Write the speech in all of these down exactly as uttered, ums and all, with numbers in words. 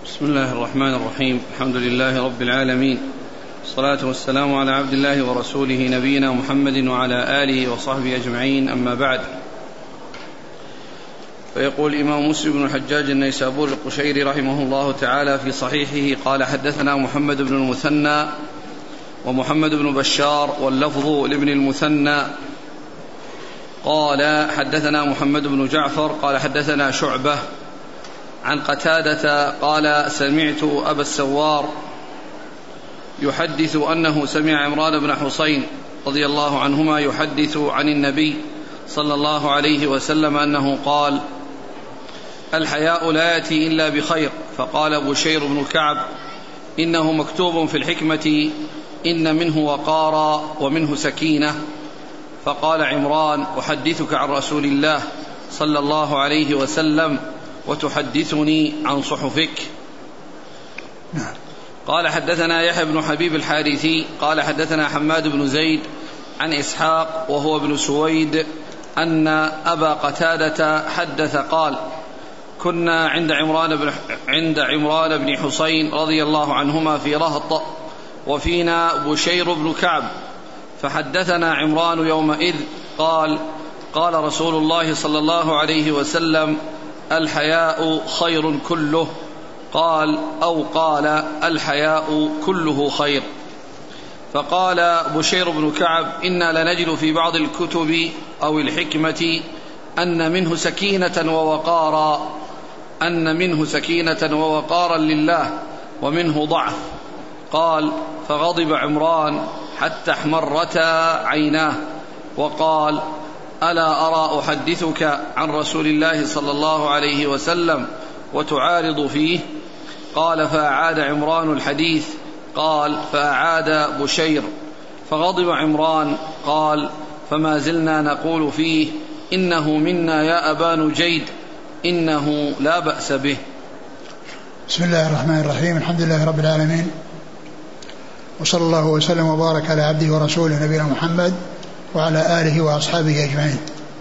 بسم الله الرحمن الرحيم. الحمد لله رب العالمين، الصلاة والسلام على عبد الله ورسوله نبينا محمد وعلى آله وصحبه أجمعين، أما بعد. فيقول الإمام مسلم بن الحجاج النيسابوري القشيري رحمه الله تعالى في صحيحه: قال حدثنا محمد بن المثنى ومحمد بن بشار واللفظ لابن المثنى قال حدثنا محمد بن جعفر قال حدثنا شعبة عن قتادة قال سمعت أبا السوار يحدث أنه سمع عمران بن حسين رضي الله عنهما يحدث عن النبي صلى الله عليه وسلم أنه قال: الحياء لا يأتي إلا بخير. فقال بشير بن كعب: إنه مكتوب في الحكمة إن منه وقارا ومنه سكينة. فقال عمران: أحدثك عن رسول الله صلى الله عليه وسلم وتحدثني عن صحفك. قال حدثنا يحيى بن حبيب الحارثي قال حدثنا حماد بن زيد عن إسحاق وهو ابن سويد أن أبا قتادة حدث قال: كنا عند عمران بن, عند عمران بن حسين رضي الله عنهما في رهط وفينا بشير بن كعب، فحدثنا عمران يومئذ قال: قال رسول الله صلى الله عليه وسلم: الحياء خير كله. قال أو قال: الحياء كله خير. فقال بشير بن كعب: إنا لنجد في بعض الكتب أو الحكمة أن منه سكينة ووقارا أن منه سكينة ووقارا لله ومنه ضعف. قال: فغضب عمران حتى احمرتا عيناه وقال: ألا أرى أحدثك عن رسول الله صلى الله عليه وسلم وتعارض فيه؟ قال: فأعاد عمران الحديث. قال: فأعاد بشير. فغضب عمران. قال: فما زلنا نقول فيه: إنه منا يا أبا نجيد، إنه لا بأس به. بسم الله الرحمن الرحيم. الحمد لله رب العالمين، وصلى الله وسلم وبارك على عبده ورسوله نبينا محمد وعلى آله وأصحابه أجمعين.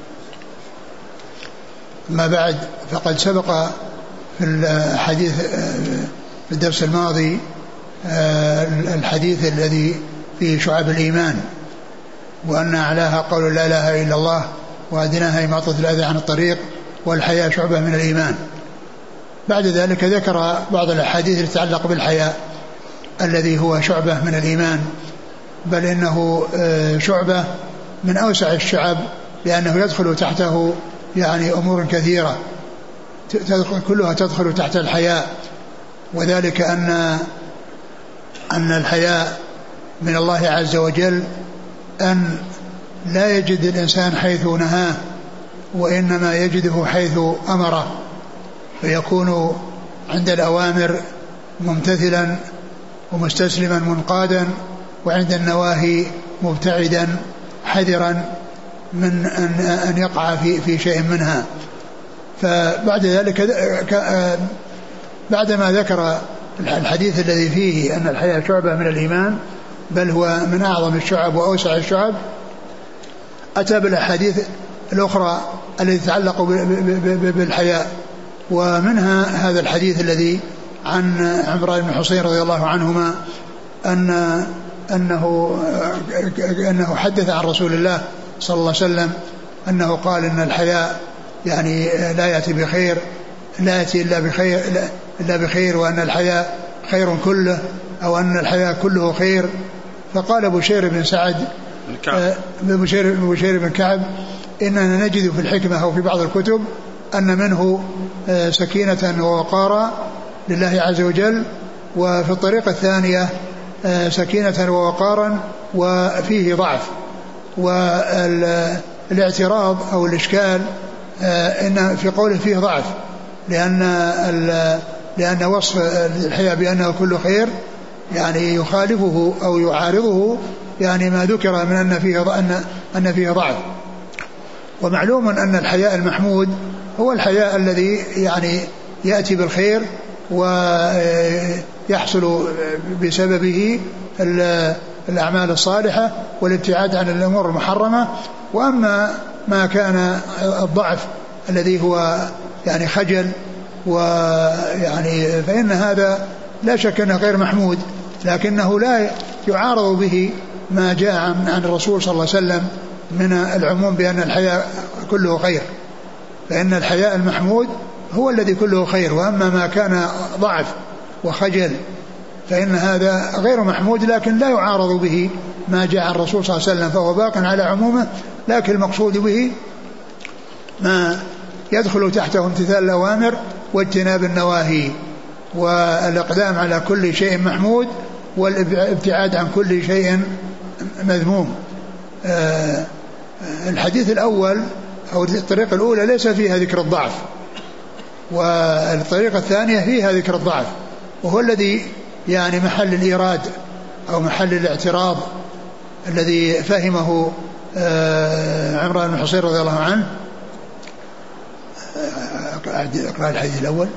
ما بعد، فقد سبق في الحديث في الدرس الماضي الحديث الذي فيه شعب الإيمان، وأن أعلاها قول لا إله إلا الله وأدناها إماطة الأذى عن الطريق والحياء شعبة من الإيمان. بعد ذلك ذكر بعض الأحاديث التي تتعلق بالحياء الذي هو شعبة من الإيمان، بل إنه شعبة من أوسع الشعب، لأنه يدخل تحته يعني أمور كثيرة كلها تدخل تحت الحياء، وذلك أن أن الحياء من الله عز وجل أن لا يجد الإنسان حيث نهاه، وإنما يجده حيث أمره، فيكون عند الأوامر ممتثلا ومستسلما منقادا، وعند النواهي مبتعدا حذرا من أن يقع في في شيء منها. فبعد ذلك بعدما ذكر الحديث الذي فيه أن الحياء شعبة من الإيمان، بل هو من أعظم الشعب وأوسع الشعب، أتى بالأحاديث الأخرى التي تتعلق بالحياء، ومنها هذا الحديث الذي عن عمران بن حسين رضي الله عنهما أن أنه أنه حدث عن رسول الله صلى الله عليه وسلم أنه قال إن الحياء يعني لا يأتي بخير لا يأتي إلا بخير إلا بخير وأن الحياء خير كله، أو أن الحياء كله خير. فقال بشير بن سعد بشير, بشير بن كعب: إننا نجد في الحكمة أو في بعض الكتب أن منه سكينة ووقارا لله عز وجل، وفي الطريقة الثانية سكينة ووقارا وفيه ضعف. والاعتراض أو الإشكال إن في قوله فيه ضعف، لأن لأن وصف الحياء بأنه كل خير يعني يخالفه أو يعارضه يعني ما ذكر من أن فيه أن أن فيه ضعف. ومعلوم أن الحياء المحمود هو الحياء الذي يعني يأتي بالخير ويحصل بسببه الأعمال الصالحة والابتعاد عن الأمور المحرمة. وأما ما كان الضعف الذي هو يعني خجل ويعني فإن هذا لا شك أنه غير محمود، لكنه لا يعارض به ما جاء عن الرسول صلى الله عليه وسلم من العموم بأن الحياء كله خير، فإن الحياء المحمود هو الذي كله خير، وأما ما كان ضعف وخجل فإن هذا غير محمود، لكن لا يعارض به ما جاء عن الرسول صلى الله عليه وسلم، فهو باق على عمومه، لكن المقصود به ما يدخل تحته امتثال الأوامر واجتناب النواهي، والإقدام على كل شيء محمود والابتعاد عن كل شيء مذموم. الحديث الأول أو الطريقة الأولى ليس فيها ذكر الضعف، والطريقة الثانية فيها ذكر الضعف، وهو الذي يعني محل الإيراد أو محل الاعتراض الذي فهمه عمران بن حصين رضي الله عنه. اقرأ الحديث الأول.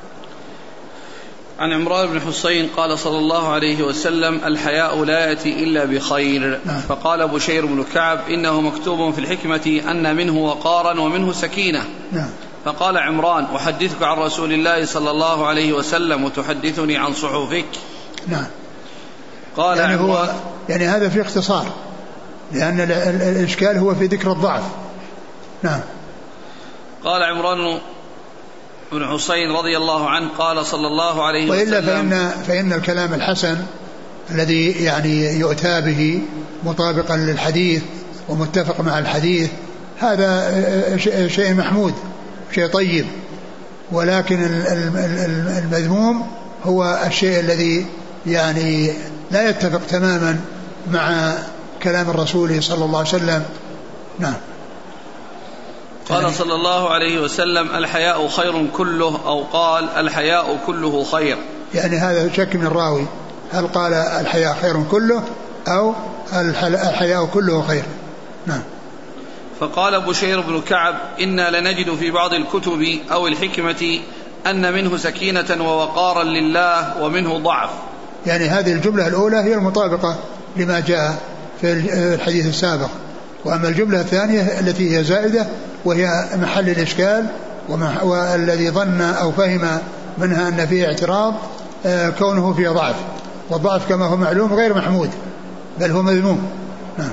عن عمران بن حصين قال صلى الله عليه وسلم: الحياء لا يأتي إلا بخير. نعم. فقال بشير بن كعب: إنه مكتوب في الحكمة أن منه وقارا ومنه سكينة. نعم. فقال عمران: أحدثك عن رسول الله صلى الله عليه وسلم وتحدثني عن صحفك. نعم. قال يعني, عمران هو يعني هذا في اختصار، لأن الإشكال هو في ذكر الضعف. نعم. قال عمران بن حصين رضي الله عنه قال صلى الله عليه وسلم: وإلا فإن, فإن الكلام الحسن الذي يعني يؤتى به مطابقا للحديث ومتفق مع الحديث هذا شيء محمود، شيء طيب، ولكن المذموم هو الشيء الذي يعني لا يتفق تماما مع كلام الرسول صلى الله عليه وسلم. نعم. قال صلى الله عليه وسلم: الحياء خير كله، أو قال: الحياء كله خير. يعني هذا شك من الراوي، هل قال الحياء خير كله أو الحياء كله خير؟ نعم. فقال بشير بن كعب: إنا لنجد في بعض الكتب أو الحكمة أن منه سكينة ووقارا لله ومنه ضعف. يعني هذه الجملة الأولى هي المطابقة لما جاء في الحديث السابق، وأما الجملة الثانية التي هي زائدة وهي محل الإشكال والذي ظن أو فهم منها أن فيه اعتراض كونه فيه ضعف، والضعف كما هو معلوم غير محمود بل هو مذموم. نعم.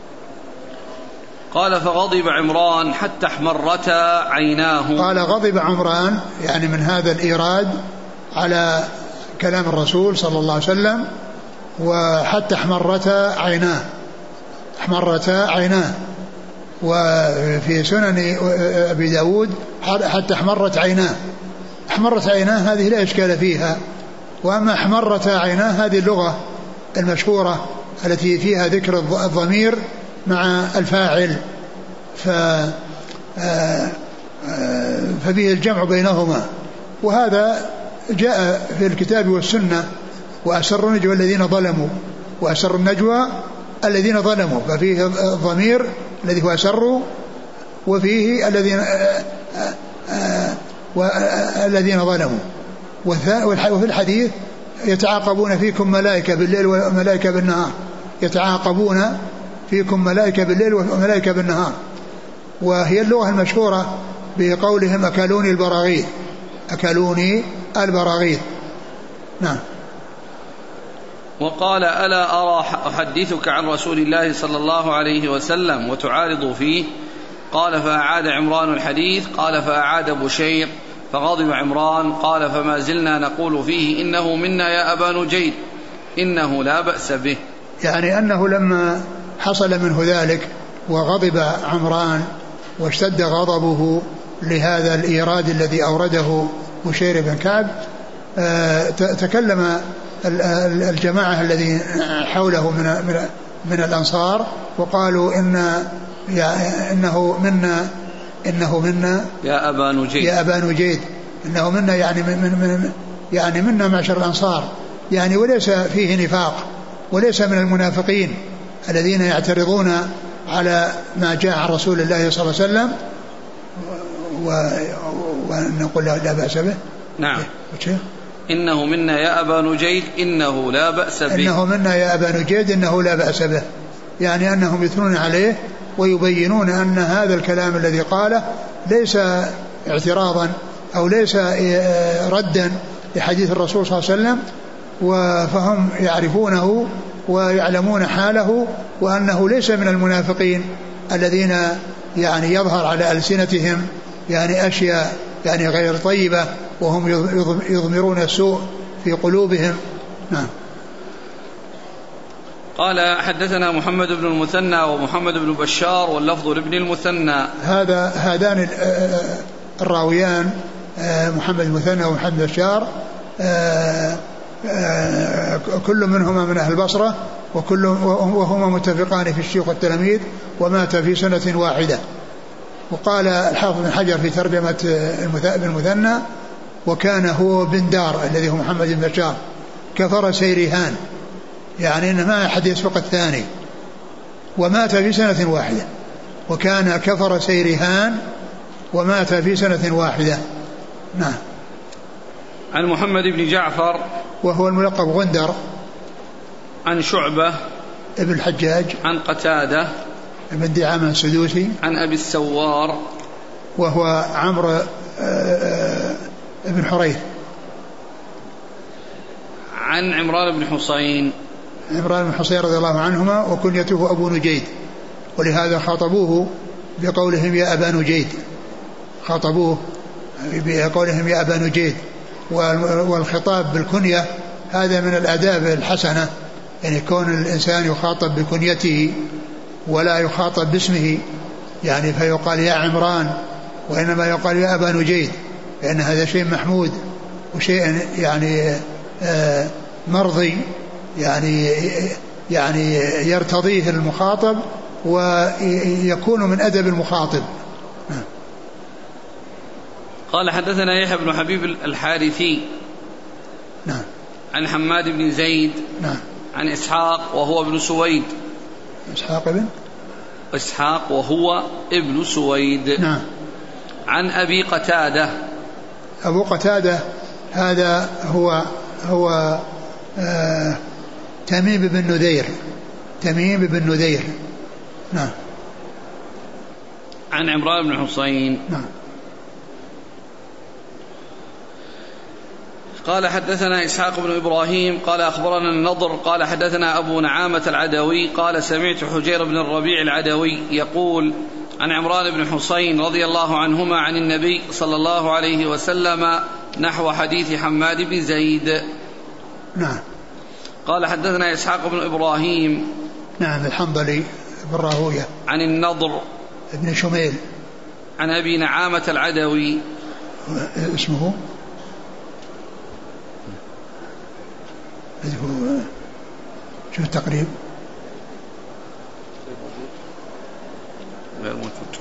قال: فغضب عمران حتى احمرتا عيناه. قال: غضب عمران يعني من هذا الإيراد على كلام الرسول صلى الله عليه وسلم، وحتى احمرتا عيناه، احمرتا عيناه. وفي سنن أبي داود حتى احمرت عيناه. احمرت عيناه هذه لا إشكال فيها، وأما احمرتا عيناه هذه اللغة المشهورة التي فيها ذكر الضمير مع الفاعل، ف ففيه الجمع بينهما، وهذا جاء في الكتاب والسنة: وأسر النجوى الذين ظلموا، وأسر النجوى الذين ظلموا، ففيه الضمير الذي هو أسروا، وفيه الذين الذين ظلموا. وفي الحديث: يتعاقبون فيكم ملائكة بالليل وملائكة بالنهار، يتعاقبون فيكم ملائكة بالليل وملائكة بالنهار. وهي اللغة المشهورة بقولهم: أكلوني البراغيث، أكلوني البراغيث. نعم. وقال: ألا أرى أحدثك عن رسول الله صلى الله عليه وسلم وتعارض فيه؟ قال: فأعاد عمران الحديث. قال: فأعاد بشير، فغضب عمران. قال: فما زلنا نقول فيه: إنه منا يا أبا نجيد، إنه لا بأس به. يعني أنه لما حصل منه ذلك وغضب عمران واشتد غضبه لهذا الإيراد الذي أورده بشير بن كعب، تكلم الجماعة الذين حوله من من الأنصار وقالوا: إن إنه منا إنه منا يا أبا نجيد يا أبا نجيد إنه منا يعني من من يعني منا معشر الأنصار، يعني وليس فيه نفاق، وليس من المنافقين الذين يعترضون على ما جاء عن رسول الله صلى الله عليه وسلم، ونقول لا بأس به. نعم. إنه منا يا أبا نجيد إنه لا بأس به. إنه منا يا أبا نجيد إنه لا بأس به، يعني أنهم يثنون عليه ويبينون أن هذا الكلام الذي قاله ليس اعتراضا أو ليس ردا لحديث الرسول صلى الله عليه وسلم، فهم يعرفونه ويعلمون حاله وأنه ليس من المنافقين الذين يعني يظهر على ألسنتهم يعني أشياء يعني غير طيبة وهم يضمرون السوء في قلوبهم. نعم. قال حدثنا محمد بن المثنى ومحمد بن بشار واللفظ لابن المثنى. هذا هذان الراويان محمد المثنى ومحمد بشار كل منهما من أهل البصرة وكل وهما متفقان في الشيخ والتلاميذ، ومات في سنة واحدة. وقال الحافظ بن حجر في ترجمة ابن المثنى: وكان هو بن دار الذي هو محمد بن بشار كفر سيرهان، يعني إن ما أحد يسبق الثاني، ومات في سنة واحدة. وكان كفر سيرهان ومات في سنة واحدة. نعم. عن محمد بن جعفر وهو الملقب غندر. عن شعبة ابن الحجاج. عن قتادة ابن دعامة السدوسي. عن أبي السوار وهو عمرو ابن حريث. عن عمران بن حسين. عمران بن حسين رضي الله عنهما وكنيته أبو نجيد، ولهذا خاطبوه بقولهم يا أبا نجيد، خاطبوه بقولهم يا أبا نجيد. والخطاب بالكنية هذا من الآداب الحسنة، يعني كون الإنسان يخاطب بكنيته ولا يخاطب باسمه، يعني فيقال يا عمران، وإنما يقال يا أبا نجيد، لأن هذا شيء محمود وشيء يعني آه مرضي، يعني يعني يرتضيه المخاطب ويكون من أدب المخاطب. قال حدثنا يحيى بن حبيب الحارثي. نعم. عن حماد بن زيد. نعم. عن إسحاق وهو ابن سويد. إسحاق ابن إسحاق وهو ابن سويد. نعم. عن أبي قتادة. أبو قتادة هذا هو هو آه تميم بن نذير. تميم بن نذير. نعم. عن عمران بن حسين. نعم. قال حدثنا إسحاق بن إبراهيم قال أخبرنا النضر قال حدثنا أبو نعامة العدوي قال سمعت حجير بن الربيع العدوي يقول عن عمران بن حسين رضي الله عنهما عن النبي صلى الله عليه وسلم نحو حديث حماد بن زيد. نعم. قال حدثنا إسحاق بن إبراهيم. نعم. الحنظلي بن راهوية. عن النضر ابن شميل. عن أبي نعامة العدوي. اسمه هو شو التقريب؟ غير موجود.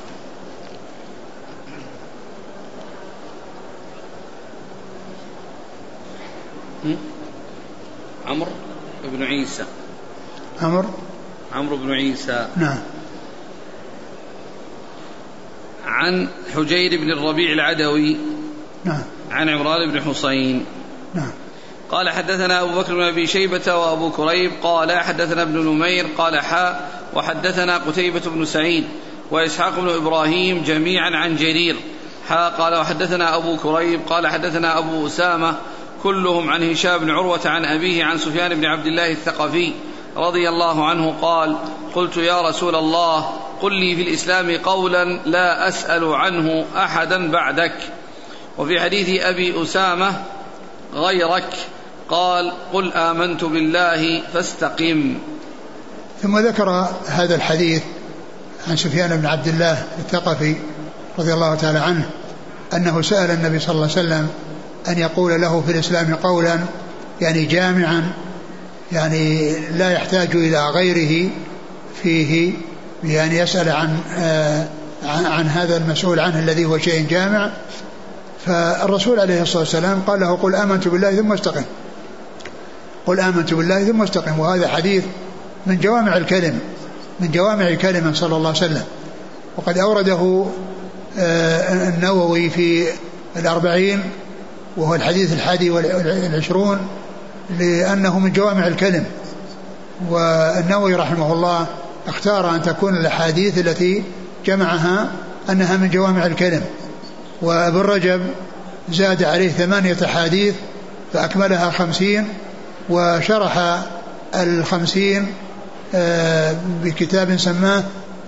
عمرو بن عيسى. عمرو عمرو بن عيسى. نعم. عن حجير بن الربيع العدوي. نعم. عن عمران بن حسين. نعم. قال حدثنا أبو بكر بن أبي شيبة وأبو كريب قال حدثنا ابن نمير قال حاء وحدثنا قتيبة بن سعيد وإسحاق بن إبراهيم جميعا عن جرير حاء قال وحدثنا أبو كريب قال حدثنا أبو أسامة كلهم عن هشام بن عروة عن أبيه عن سفيان بن عبد الله الثقفي رضي الله عنه قال قلت يا رسول الله قل لي في الإسلام قولا لا أسأل عنه أحدا بعدك. وفي حديث أبي أسامة غيرك قال قل آمنت بالله فاستقم. ثم ذكر هذا الحديث عن سفيان بن عبد الله الثقفي رضي الله تعالى عنه أنه سأل النبي صلى الله عليه وسلم أن يقول له في الإسلام قولا يعني جامعا، يعني لا يحتاج إلى غيره فيه، يعني يسأل عن, آه عن, عن هذا المسؤول عنه الذي هو شيء جامع. فالرسول عليه الصلاة والسلام قال له قل آمنت بالله ثم استقم، قل آمنت بالله ثم استقم. وهذا حديث من جوامع الكلم، من جوامع كلمة صلى الله عليه وسلم، وقد أورده النووي في الأربعين وهو الحديث الحادي والعشرون لأنه من جوامع الكلم. والنووي رحمه الله اختار أن تكون الأحاديث التي جمعها أنها من جوامع الكلم. وابن رجب زاد عليه ثمانية أحاديث فأكملها خمسين، وشرح الخمسين بكتاب سماه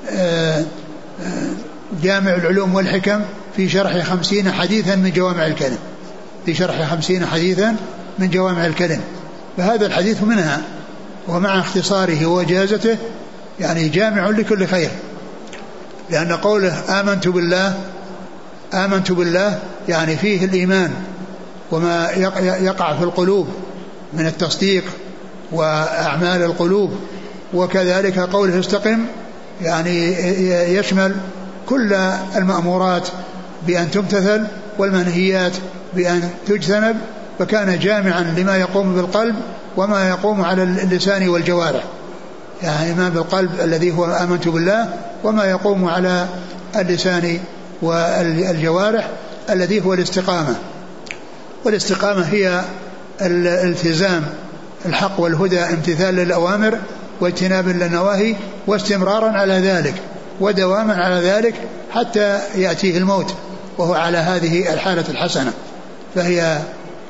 جامع العلوم والحكم في شرح خمسين حديثا من جوامع الكلم، في شرح خمسين حديثا من جوامع الكلم. فهذا الحديث منها، ومع اختصاره وجازته يعني جامع لكل خير، لأن قوله آمنت بالله آمنت بالله يعني فيه الإيمان وما يقع في القلوب من التصديق وأعمال القلوب، وكذلك قوله استقم يعني يشمل كل المأمورات بأن تمتثل والمنهيات بأن تجتنب، فكان جامعا لما يقوم بالقلب وما يقوم على اللسان والجوارح، يعني ما بالقلب الذي هو آمنت بالله، وما يقوم على اللسان والجوارح الذي هو الاستقامة. والاستقامة هي الالتزام الحق والهدى، امتثال للأوامر واجتناب للنواهي، واستمرارا على ذلك ودواما على ذلك حتى يأتيه الموت وهو على هذه الحالة الحسنة. فهي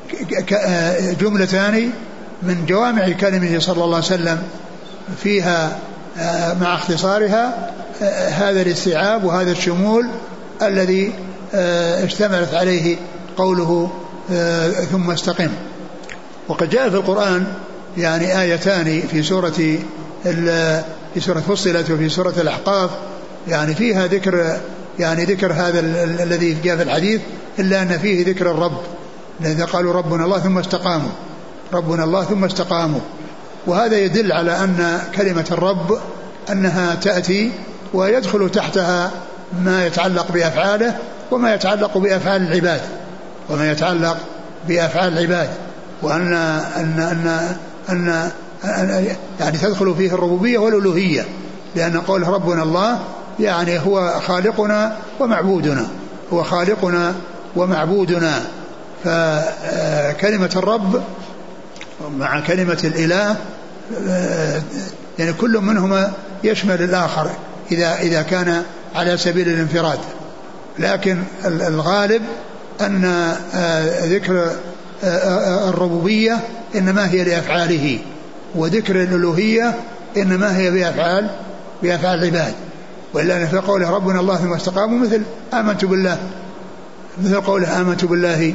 جملتان من جوامع كلمه صلى الله عليه وسلم، فيها مع اختصارها هذا الاستيعاب وهذا الشمول الذي اشتملت عليه قوله ثم استقم. وقد جاء في القرآن يعني آيتان في سورة في سورة فصلت وفي سورة الأحقاف يعني فيها ذكر يعني ذكر هذا الذي جاء في الحديث، إلا أن فيه ذكر الرب، لذا قالوا ربنا الله ثم استقاموا ربنا الله ثم استقاموا. وهذا يدل على أن كلمة الرب أنها تأتي ويدخل تحتها ما يتعلق بأفعاله وما يتعلق بأفعال العباد وما يتعلق بأفعال العباد وأن أن أن أن, أن يعني تدخل فيه الربوبية والألوهية، لأن قول ربنا الله يعني هو خالقنا ومعبودنا هو خالقنا ومعبودنا. فكلمة الرب مع كلمة الإله يعني كل منهما يشمل الآخر إذا إذا كان على سبيل الانفراد، لكن الغالب أن ذكر الربوبية إنما هي لأفعاله، وذكر الألوهية إنما هي بأفعال بأفعال العباد. وإلا في قوله ربنا الله ثم استقاموا مثل آمنت بالله، مثل قوله آمنت بالله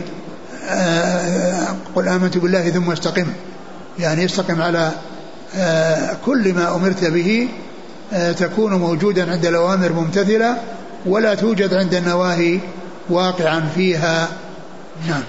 قل آمنت بالله ثم استقم، يعني استقم على كل ما أمرت به تكون موجودا عند الأوامر ممتثلة، ولا توجد عند النواهي واقعا فيها. نعم.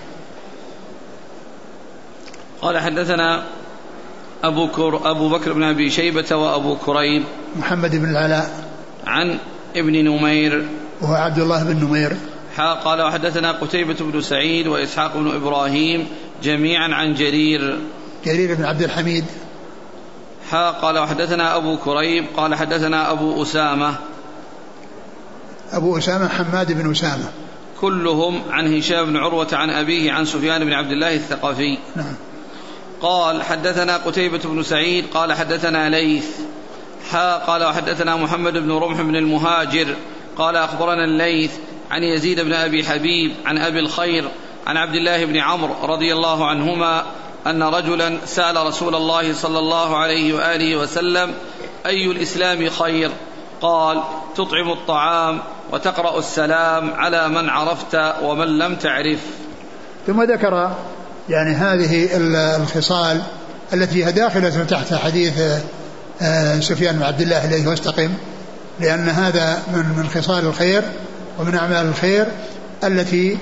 قال حدثنا أبو, كر أبو بكر بن أبي شيبة وأبو كريب محمد بن العلاء عن ابن نمير وهو عبد الله بن نمير. قال وحدثنا قتيبة بن سعيد وإسحاق بن إبراهيم جميعا عن جرير جرير بن عبد الحميد. قال وحدثنا أبو كريب قال حدثنا أبو أسامة أبو أسامة حماد بن أسامة كلهم عن هشام بن عروة عن أبيه عن سفيان بن عبد الله الثقفي. نعم. قال حدثنا قتيبة بن سعيد قال حدثنا ليث قال وحدثنا محمد بن رمح بن المهاجر قال أخبرنا الليث عن يزيد بن أبي حبيب عن أبي الخير عن عبد الله بن عمرو رضي الله عنهما أن رجلا سأل رسول الله صلى الله عليه وآله وسلم أي الإسلام خير؟ قال تطعم الطعام وتقرأ السلام على من عرفت ومن لم تعرف. ثم ذكر يعني هذه الخصال التي هي داخلة تحت حديث سفيان بن عبد الله الذي هو استقم، لأن هذا من من خصال الخير ومن أعمال الخير التي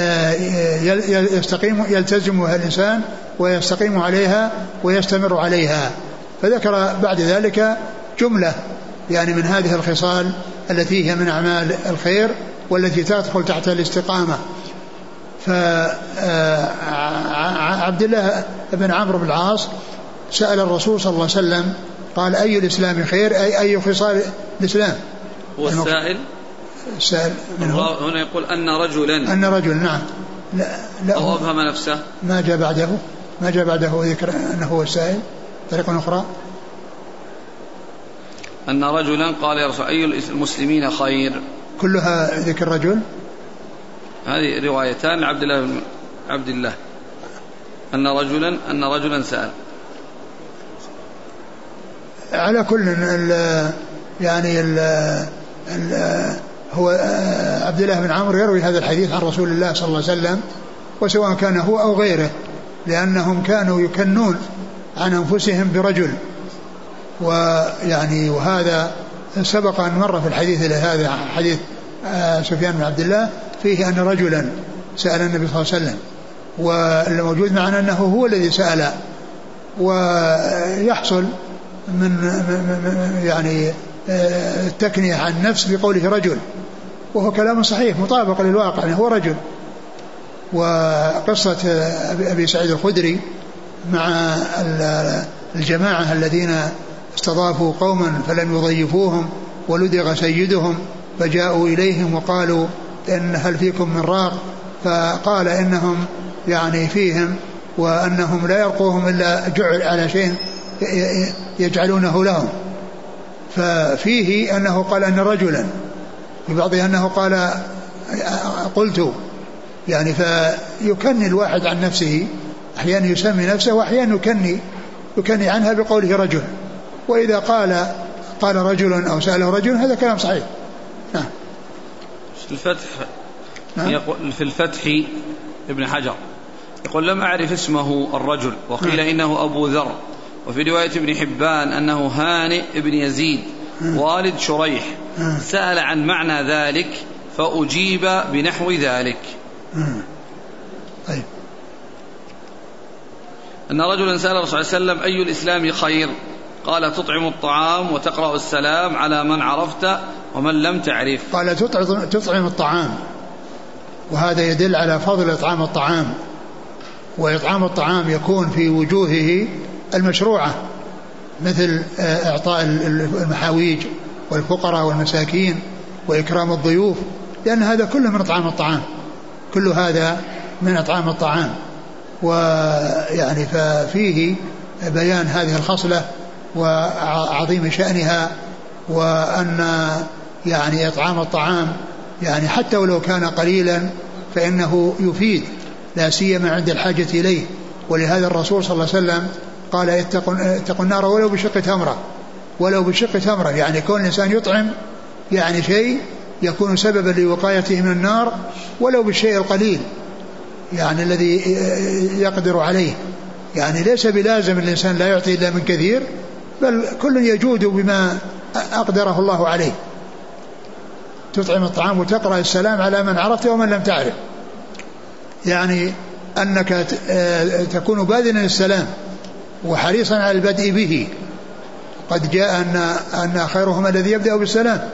يستقيم يلتزمها الإنسان ويستقيم عليها ويستمر عليها. فذكر بعد ذلك جملة يعني من هذه الخصال التي هي من أعمال الخير والتي تدخل تحت الاستقامة. فعبد الله بن عمرو بن العاص سأل الرسول صلى الله عليه وسلم قال أي الإسلام خير؟ أي أي خصال الإسلام؟ والسائل السائل هنا يقول أن رجلا أن رجل نعم لا لا أو أبهم نفسه ما جاء بعده ما جاء بعده ذكر أنه هو السائل. طريقة أخرى أن رجلا قال يا رسول أي المسلمين خير؟ كلها ذكر رجل هذه روايتان لعبد الله بن عبد الله أن رجلا أن رجلا سأل. على كل ال يعني ال ال هو عبد الله بن عمرو يروي هذا الحديث عن رسول الله صلى الله عليه وسلم، وسواء كان هو أو غيره، لأنهم كانوا يكنون عن أنفسهم برجل، ويعني وهذا سبق أن مر في الحديث هذا حديث سفيان بن عبد الله فيه أن رجلا سأل النبي صلى الله عليه وسلم، والموجود معنا أنه هو الذي سأل. ويحصل من يعني التكنية عن النفس بقوله رجل، وهو كلام صحيح مطابق للواقع، يعني هو رجل. وقصة أبي سعيد الخدري مع الجماعة الذين استضافوا قوما فلم يضيفوهم ولدغ سيدهم فجاءوا إليهم وقالوا إن هل فيكم من راق، فقال إنهم يعني فيهم وأنهم لا يرقوهم إلا جعل على شيء يجعلونه لهم. ففيه أنه قال أن رجلا، في بعضها أنه قال قلت، يعني فيكني الواحد عن نفسه، أحيانا يسمي نفسه وأحيانا يكني يكني عنها بقوله رجل. وإذا قال قال رجل أو سأله رجل هذا كلام صحيح. نعم. في الفتح نعم. في الفتح ابن حجر يقول لم أعرف اسمه الرجل، وقيل نعم. إنه أبو ذر، وفي رواية ابن حبان أنه هانئ ابن يزيد نعم. والد شريح نعم. سأل عن معنى ذلك فأجيب بنحو ذلك. طيب. أن رجلا سأل الرسول صلى الله عليه وسلم أي الإسلام خير؟ قال تطعم الطعام وتقرأ السلام على من عرفت ومن لم تعرف. قال تطعم الطعام، وهذا يدل على فضل إطعام الطعام، وإطعام الطعام يكون في وجوهه المشروعة، مثل إعطاء المحاويج والفقراء والمساكين وإكرام الضيوف، لأن هذا كله من إطعام الطعام، كل هذا من إطعام الطعام. ويعني ففيه بيان هذه الخصلة وعظيم شأنها، وأن يعني إطعام الطعام يعني حتى ولو كان قليلا فإنه يفيد، لا سيما عند الحاجة إليه. ولهذا الرسول صلى الله عليه وسلم قال اتقوا النار ولو بشق تمرة، ولو بشق تمرة، يعني كون الإنسان يطعم يعني شيء يكون سببا لوقايته من النار ولو بالشيء القليل يعني الذي يقدر عليه، يعني ليس بلازم الإنسان لا يعطي إلا من كثير، بل كل يجود بما أقدره الله عليه. تطعم الطعام وتقرأ السلام على من عرفت ومن لم تعرف، يعني أنك تكون باذلا السلام وحريصا على البدء به. قد جاء أن, أن خيرهم الذي يبدأ بالسلام،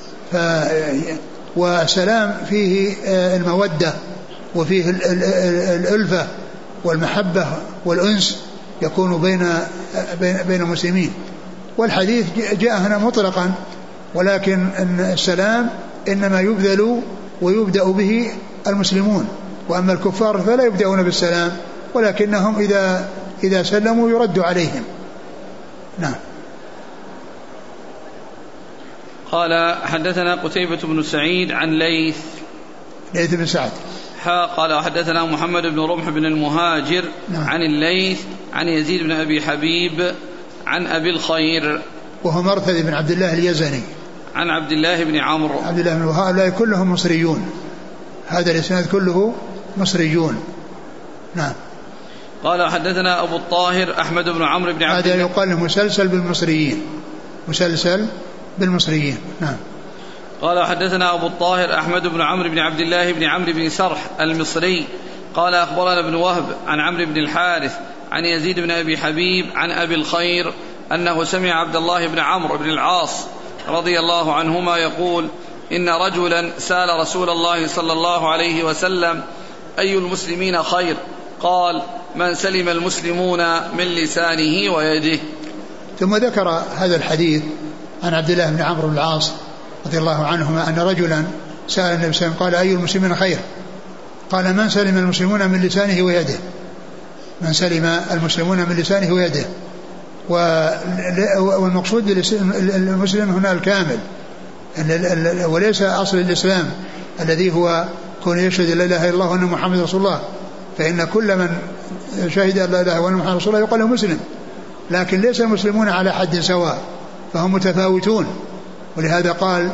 والسلام فيه المودة وفيه الألفة والمحبة والأنس يكون بين بين المسلمين. والحديث جاء هنا مطلقا، ولكن إن السلام إنما يبذل ويبدأ به المسلمون، وأما الكفار فلا يبدأون بالسلام، ولكنهم إذا إذا سلموا يرد عليهم. نعم. قال حدثنا قتيبة بن سعيد عن ليث ليث بن سعد قال حدثنا محمد بن رمح بن المهاجر نعم. عن الليث عن يزيد بن أبي حبيب عن أبي الخير وهو مرثد بن عبد الله اليزني عن عبد الله بن عمرو عبد الله بن هؤلاء كلهم مصريون، هذا الإسناد كله مصريون. نعم. قال حدثنا أبو الطاهر أحمد بن عمرو بن عبد هذا يقال مسلسل بالمصريين، مسلسل بالمصريين. نعم. قال حدثنا أبو الطاهر أحمد بن عمرو بن عبد الله بن عمرو بن سرح المصري قال أخبرنا ابن وهب عن عمرو بن الحارث عن يزيد بن أبي حبيب عن أبي الخير أنه سمع عبد الله بن عمرو بن العاص رضي الله عنهما يقول إن رجلا سأل رسول الله صلى الله عليه وسلم أي المسلمين خير؟ قال من سلم المسلمون من لسانه ويده. ثم ذكر هذا الحديث عن عبد الله بن عمرو بن العاص رضي الله عنهما أن رجلا سأل النبي صلى الله عليه وسلم قال أي المسلمين خير؟ قال من سلم المسلمون من لسانه ويده، من سلم المسلمون من لسانه ويده. والمقصود المسلم هنا الكامل، وليس أصل الإسلام الذي هو كون يشهد لا إله إلا الله وأن محمد رسول الله، فإن كل من شهد لا إله إلا الله وأن محمد رسول الله يقال له مسلم، لكن ليس المسلمون على حد سواء، فهم متفاوتون. ولهذا قال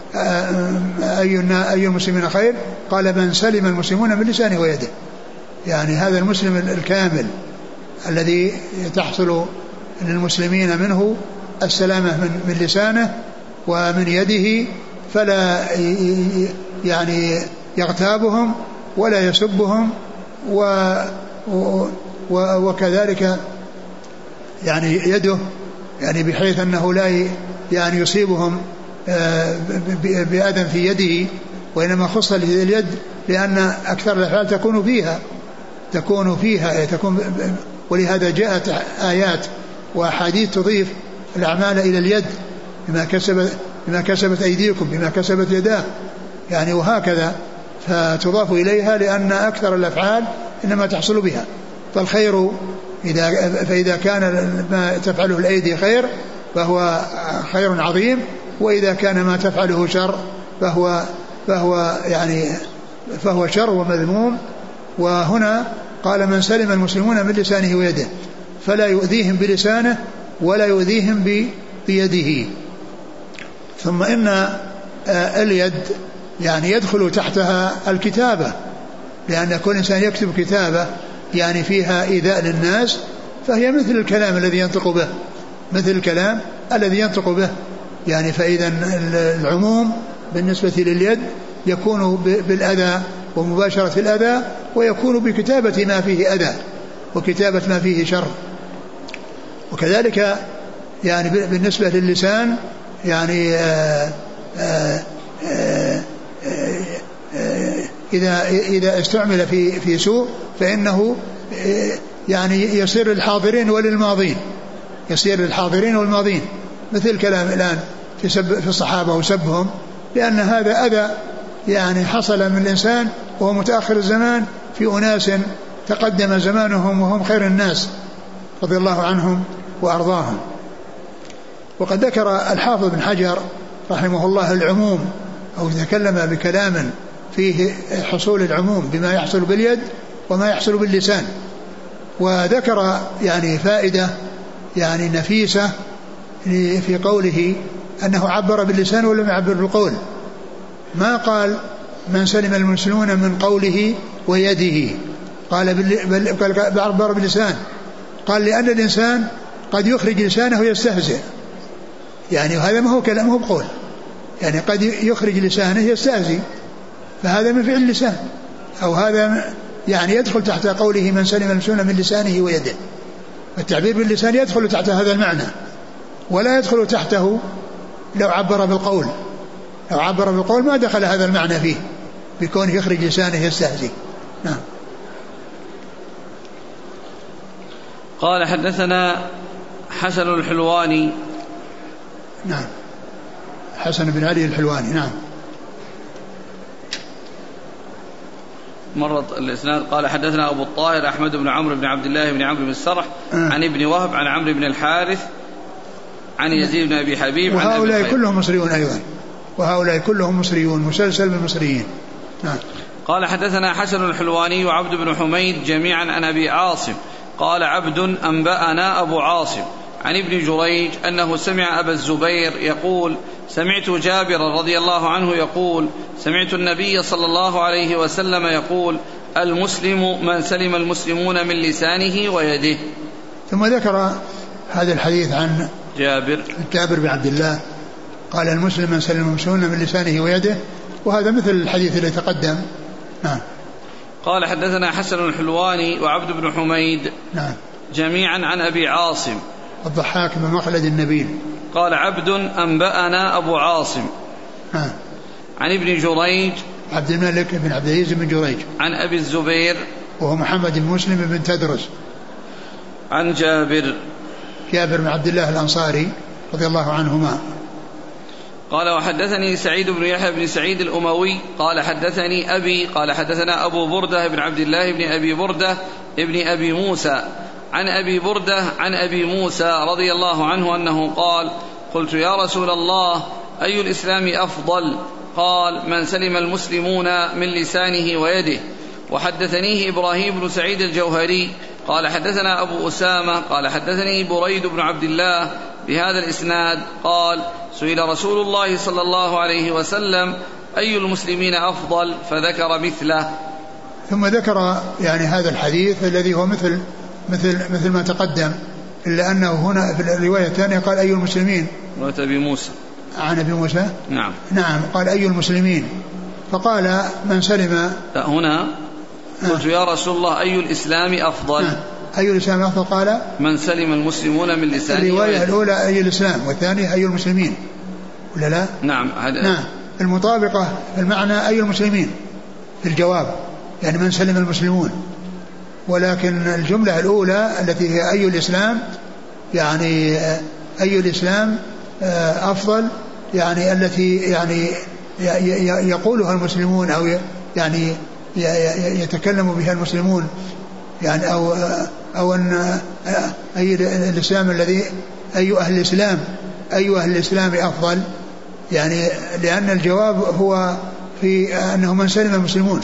أي المسلمين خير؟ قال من سلم المسلمون من لسانه ويده. يعني هذا المسلم الكامل الذي تحصل للمسلمين منه السلامة من, من لسانه ومن يده، فلا يعني يغتابهم ولا يسبهم، و وكذلك يعني يده يعني بحيث أنه لا يعني يصيبهم بأذى في يده، وإنما خص اليد لأن أكثر الأفعال تكون فيها تكون فيها تكون ولهذا جاءت آيات وأحاديث تضيف الأعمال إلى اليد، بما كسبت بما كسبت أيديكم بما كسبت يداه، يعني وهكذا فتضاف إليها لأن أكثر الأفعال إنما تحصل بها. فالخير إذا فإذا كان ما تفعله الأيدي خير فهو خير عظيم، وإذا كان ما تفعله شر فهو فهو يعني فهو شر ومذموم. وهنا قال من سلم المسلمون من لسانه ويده، فلا يؤذيهم بلسانه ولا يؤذيهم بيده. ثم إن اليد يعني يدخل تحتها الكتابة، لأن كل إنسان يكتب كتابة يعني فيها إيذاء للناس، فهي مثل الكلام الذي ينطق به مثل الكلام الذي ينطق به يعني. فإذا العموم بالنسبة لليد يكون بالأذى ومباشرة الأذى، ويكون بكتابة ما فيه أذى وكتابة ما فيه شر. وكذلك يعني بالنسبة للسان يعني آآ آآ آآ إذا إذا استعمل في في سوء فإنه يعني يصير للحاضرين وللماضين يصير للحاضرين والماضين، مثل الكلام الآن في سب في الصحابة وسبهم، لأن هذا أذى يعني حصل من الإنسان وهو متأخر الزمان في أناس تقدم زمانهم وهم خير الناس رضي الله عنهم وأرضاهم. وقد ذكر الحافظ بن حجر رحمه الله العموم، أو تكلم بكلام فيه حصول العموم بما يحصل باليد وما يحصل باللسان. وذكر يعني فائدة يعني نفيسة في قوله أنه عبر باللسان ولم يعبر بالقول. ما قال من سلم المسلمون من قوله ويده، قال بل عبر باللسان. قال لأن الإنسان قد يخرج لسانه ويستهزئ، يعني هذا ما هو كلامه بقول، يعني قد يخرج لسانه يستهزئ، فهذا من فعل اللسان، أو هذا يعني يدخل تحت قوله من سلم المسلمون من لسانه ويده. التعبير باللسان يدخل تحت هذا المعنى، ولا يدخل تحته لو عبر بالقول. لو عبر بالقول ما دخل هذا المعنى فيه بكونه يخرج لسانه يستهزئ. نعم. قال حدثنا حسن الحلواني. نعم، حسن بن علي الحلواني. نعم. مرة الإسناد قال حدثنا أبو الطاهر أحمد بن عمرو بن عبد الله بن عمرو بن السرح آه. عن ابن وهب عن عمرو بن الحارث عن يزيد بن أبي حبيب. وهؤلاء كلهم مصريون أيضا، وهؤلاء كلهم مصريون مسلسل بالمصريين. نعم. قال حدثنا حسن الحلواني وعبد بن حميد جميعا عن أبي عاصم قال عبد أنبأنا أبو عاصم عن ابن جريج أنه سمع أبا الزبير يقول سمعت جابر رضي الله عنه يقول سمعت النبي صلى الله عليه وسلم يقول المسلم من سلم المسلمون من لسانه ويده. ثم ذكر هذا الحديث عن جابر جابر بن عبد الله قال المسلم من سلم المسلمون من لسانه ويده، وهذا مثل الحديث الذي تقدم. نعم. قال حدثنا حسن الحلواني وعبد بن حميد نعم جميعا عن أبي عاصم الضحاك بن مخلد النبيل قال عبد أنبأنا أبو عاصم نعم عن ابن جريج عبد الملك بن عبد العزيز بن جريج عن أبي الزبير وهو محمد بن مسلم بن تدرس عن جابر جابر بن عبد الله الأنصاري رضي الله عنهما. قال وحدثني سعيد بن يحيى بن سعيد الأموي قال حدثني أبي قال حدثنا أبو بردة بن عبد الله بن أبي بردة ابن أبي موسى عن أبي بردة عن أبي موسى رضي الله عنه أنه قال قلت يا رسول الله أي الإسلام أفضل؟ قال: من سلم المسلمون من لسانه ويده. وحدثنيه إبراهيم بن سعيد الجوهري قال حدثنا أبو أسامة قال حدثني بريد بن عبد الله بهذا الإسناد قال: سئل رسول الله صلى الله عليه وسلم: أي المسلمين أفضل؟ فذكر مثله. ثم ذكر يعني هذا الحديث الذي هو مثل مثل مثل ما تقدم، إلا أنه هنا في الرواية الثانية قال: أي المسلمين؟ رواية أبي موسى عن أبي موسى. نعم نعم قال: أي المسلمين؟ فقال: من سلم. هنا قلت: يا رسول الله أي الإسلام أفضل؟ آه. أي الإسلام أفضل؟ قال: من سلم المسلمون من لسانه. الرواية الأولى أي الإسلام، والثانية أي المسلمين، ولا لا؟ نعم. نعم المطابقة في المعنى أي المسلمين في الجواب، يعني من سلم المسلمون، ولكن الجملة الأولى التي هي أي الإسلام يعني أي الإسلام أفضل، يعني التي يعني يقولها المسلمون أو يعني يتكلم بها المسلمون، يعني أو أو أن أي الإسلام الذي أي أهل الإسلام أي أهل الإسلام أفضل، يعني لأن الجواب هو في أنه من سلم المسلمون.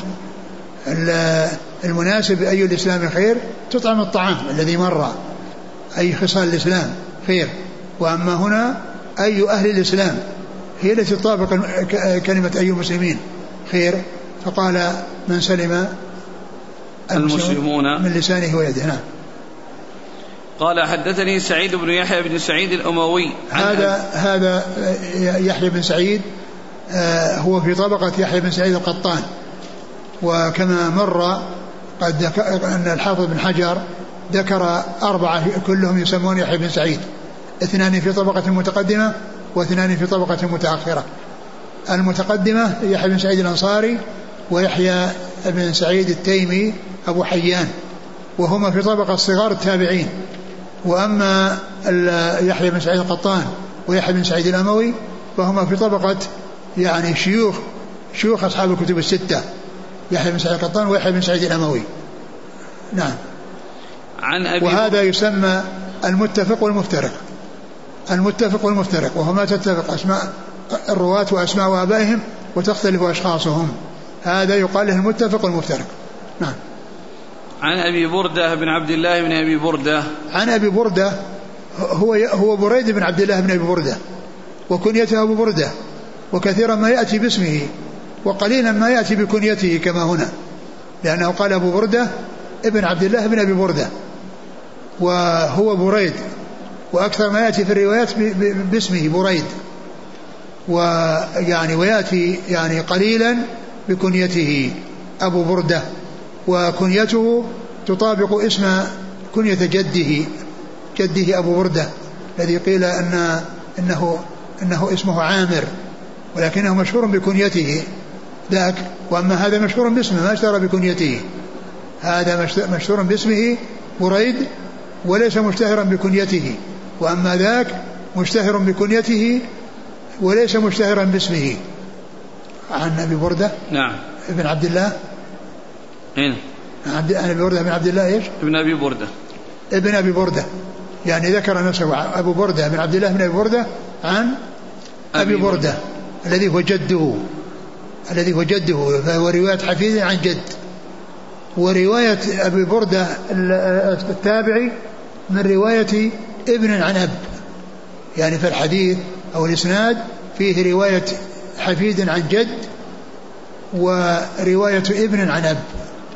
المناسب أي الإسلام خير تطعم الطعام الذي مر، أي خصال الإسلام خير. وأما هنا أي أهل الإسلام هي التي تطابق كلمة أي المسلمين خير، فقال: من سلم المسلمون من لسانه ويده. نعم. قال: حدثني سعيد بن يحيى بن سعيد الأموي. هذا هذا يحيى بن سعيد هو في طبقة يحيى بن سعيد القطان، وكما مر قد أن الحافظ بن حجر ذكر أربعة كلهم يسمون يحيى بن سعيد، اثنان في طبقة متقدمة واثنان في طبقة متأخرة. المتقدمة يحيى بن سعيد الأنصاري ويحيى بن سعيد التيمي أبو حيان، وهما في طبقة صغار التابعين. وأما يحيى بن سعيد القطان ويحيى بن سعيد الأموي فهما في طبقة يعني شيوخ شيوخ أصحاب الكتب الستة، يحيى بن سعيد القطان ويحيى بن سعيد الأموي. نعم. عن أبي وهذا يسمى المتفق والمفترق. المتفق والمفترق وهو ما تتفق أسماء الرواة وأسماء آبائهم وتختلف أشخاصهم، هذا يقال له المتفق والمفترق. نعم. عن أبي بردة بن عبد الله بن أبي بردة. عن أبي بردة هو هو بريد بن عبد الله بن أبي بردة، وكنيته أبو بردة، وكثيرا ما يأتي باسمه وقليلا ما يأتي بكنيته كما هنا، لأنه قال أبو بردة ابن عبد الله بن أبي بردة، وهو بريد، وأكثر ما يأتي في الروايات باسمه بريد، ويعني ويأتي يعني قليلا بكنيته أبو بردة، وكنيته تطابق اسم كنية جده جده أبو بردة الذي قيل أن إنه إنه اسمه عامر، ولكنه مشهور بكنيته ذاك. وأما هذا مشهور باسمه ما اشتهر بكنيته، هذا مشهور باسمه بريد وليس مشتهرا بكنيته، وأما ذاك مشتهر بكنيته وليس مشتهرا باسمه. عن أبي بردة نعم ابن عبد الله هنا عن أبي بردة ابن عبد الله إيش ابن أبي بردة ابن أبي بردة، يعني ذكر نفسه أبو بردة بن عبد الله بن أبي بردة عن أبي بردة, بردة الذي هو جده الذي هو جده فهو رواية حفيد عن جد. ورواية أبي بردة التابعي من رواية ابن عن أب، يعني في الحديث أو الإسناد فيه رواية حفيد عن جد ورواية ابن عن أب.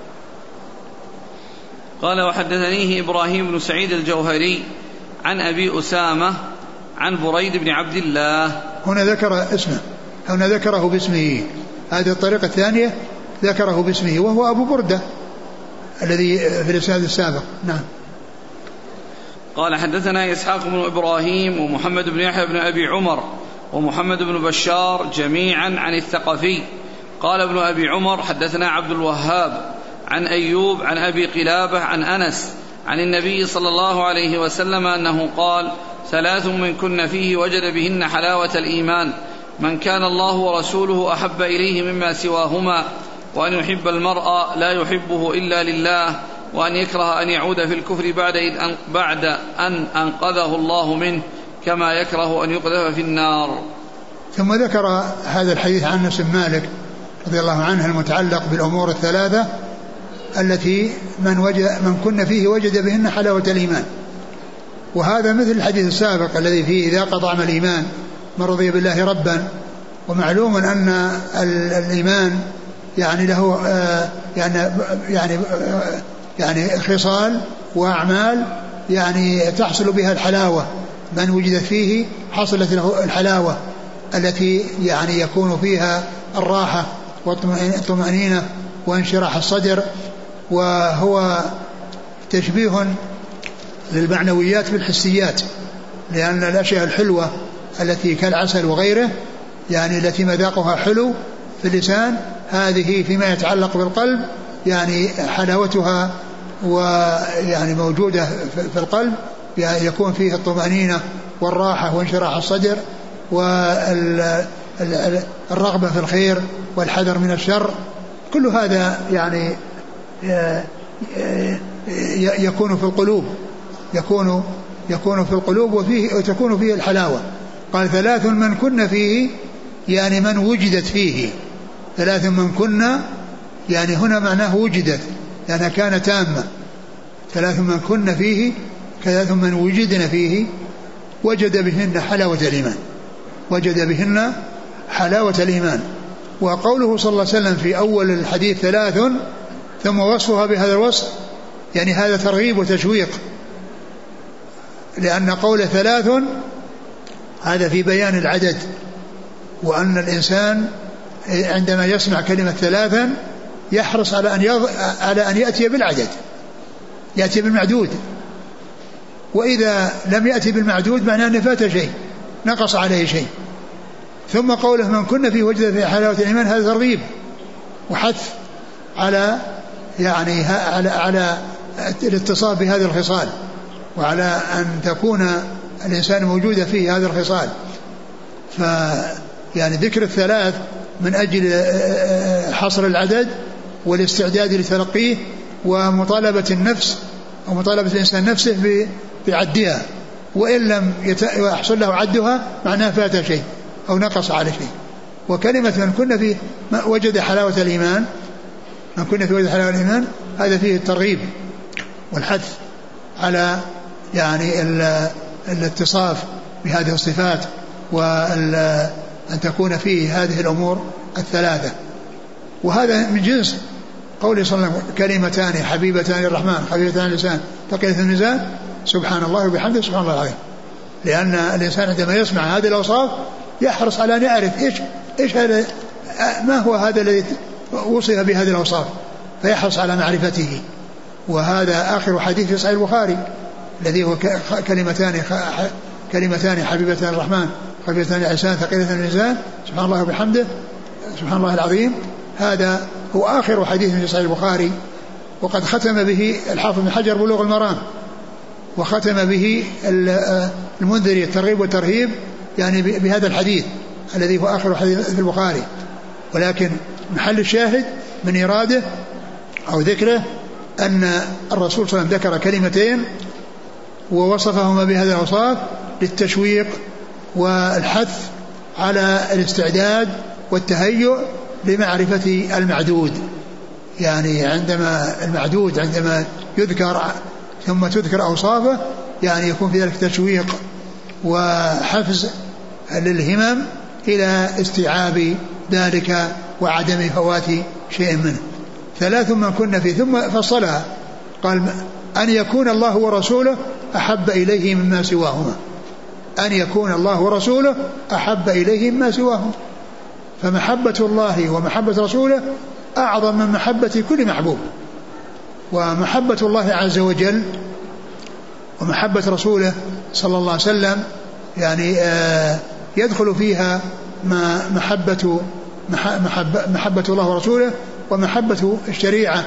قال: وحدثنيه إبراهيم بن سعيد الجوهري عن أبي أسامة عن بريد بن عبد الله. هنا ذكر اسمه، هنا ذكره باسمه، هذه الطريقة الثانية ذكره باسمه وهو أبو بردة الذي في الإسناد السابق. نعم. قال: حدثنا إسحاق بن إبراهيم ومحمد بن يحيى بن أبي عمر ومحمد بن بشار جميعا عن الثقفي. قال ابن أبي عمر: حدثنا عبد الوهاب عن أيوب عن أبي قلابة عن أنس عن النبي صلى الله عليه وسلم أنه قال: ثلاث من كن فيه وجد بهن حلاوة الإيمان: من كان الله ورسوله أحب إليه مما سواهما، وأن يحب المرء لا يحبه إلا لله، وأن يكره أن يعود في الكفر بعد, إذ بعد أن أنقذه الله منه، كما يكره أن يقذف في النار. ثم ذكر هذا الحديث عن أنس بن مالك رضي الله عنه المتعلق بالأمور الثلاثة التي من, وجد من كن فيه وجد بهن حلاوة الإيمان. وهذا مثل الحديث السابق الذي فيه إذا قطع الإيمان من رضي بالله ربا. ومعلوم أن الإيمان يعني له يعني يعني يعني خصال وأعمال يعني تحصل بها الحلاوة، من وجدت فيه حصلت له الحلاوة التي يعني يكون فيها الراحة والطمأنينة وانشراح الصدر. وهو تشبيه للمعنويات بالحسيات، لأن الأشياء الحلوة التي كالعسل وغيره يعني التي مذاقها حلو في اللسان، هذه فيما يتعلق بالقلب يعني حلاوتها ويعني موجودة في القلب، يعني يكون فيه الطمأنينة والراحة وانشراح الصدر والرغبة في الخير والحذر من الشر. كل هذا يعني يكون في القلوب يكون يكون في القلوب وفيه وتكون فيه الحلاوة. قال ثلاث من كن فيه يعني من وجدت فيه، ثلاث من كن يعني هنا معناه وجدت لأنها كانت تامة. ثلاث من كن فيه ثلاث من وجدن فيه وجد بهن حلاوة الإيمان وجد بهن حلاوة الإيمان. وقوله صلى الله عليه وسلم في أول الحديث ثلاث ثم وصفها بهذا الوصف يعني هذا ترغيب وتشويق، لأن قول ثلاث هذا في بيان العدد، وأن الإنسان عندما يسمع كلمة ثلاثا يحرص على أن, يض... على أن يأتي بالعدد، يأتي بالمعدود. وإذا لم يأتي بالمعدود معناه أن فات شيء، نقص عليه شيء. ثم قوله من كن فيه وجد في حلاوة الإيمان هذا ترغيب وحث على يعني على على الاتصاف بهذه الخصال، وعلى أن تكون الإنسان موجودة فيه هذه الخصال. فيعني ذكر الثلاث من أجل حصر العدد والاستعداد لتلقيه ومطالبة النفس ومطالبة الإنسان نفسه بعدها، وإن لم يحصل له عدها معناه فات شيء أو نقص على شيء. وكلمة من كنا فيه وجد حلاوة الإيمان من كنا فيه وجد حلاوة الإيمان هذا فيه الترغيب والحث على يعني الاتصاف بهذه الصفات وأن تكون فيه هذه الأمور الثلاثة. وهذا من جنس قوله صلى الله عليه وسلم كلمتان حبيبتان الرحمن خفيفتان اللسان ثقيلة الميزان سبحان الله وبحمده سبحان الله العظيم. لأن الإنسان عندما يسمع هذه الأوصاف يحرص على أن يعرف إيش إيش هذا ما هو هذا الذي وصف بهذه الأوصاف، فيحرص على معرفته. وهذا آخر حديث في صحيح البخاري الذي هو كلمتان كلمتان حبيبتان الرحمن خفيفتان اللسان ثقيلة الميزان سبحان الله وبحمده سبحان الله العظيم. هذا هو آخر حديث في صحيح البخاري، وقد ختم به الحافظ بن حجر بلوغ المرام، وختم به المنذري الترغيب والترهيب يعني بهذا الحديث الذي هو آخر حديث في البخاري. ولكن محل الشاهد من إراده أو ذكره أن الرسول صلى الله عليه وسلم ذكر كلمتين ووصفهما بهذا الأوصاف للتشويق والحث على الاستعداد والتهيؤ لمعرفة المعدود. يعني عندما المعدود عندما يذكر ثم تذكر أوصافه يعني يكون في ذلك تشويق وحفز للهمم إلى استيعاب ذلك وعدم فوات شيء منه. ثلاث من كنا فيه ثم فصلها قال أن يكون الله ورسوله أحب إليه مما سواهما، أن يكون الله ورسوله أحب إليه مما سواهما. فمحبة الله ومحبة رسوله أعظم من محبة كل محبوب. ومحبة الله عز وجل ومحبة رسوله صلى الله عليه وسلم يعني آه يدخل فيها ما محبة محبة, محبة الله ورسوله ومحبة الشريعة،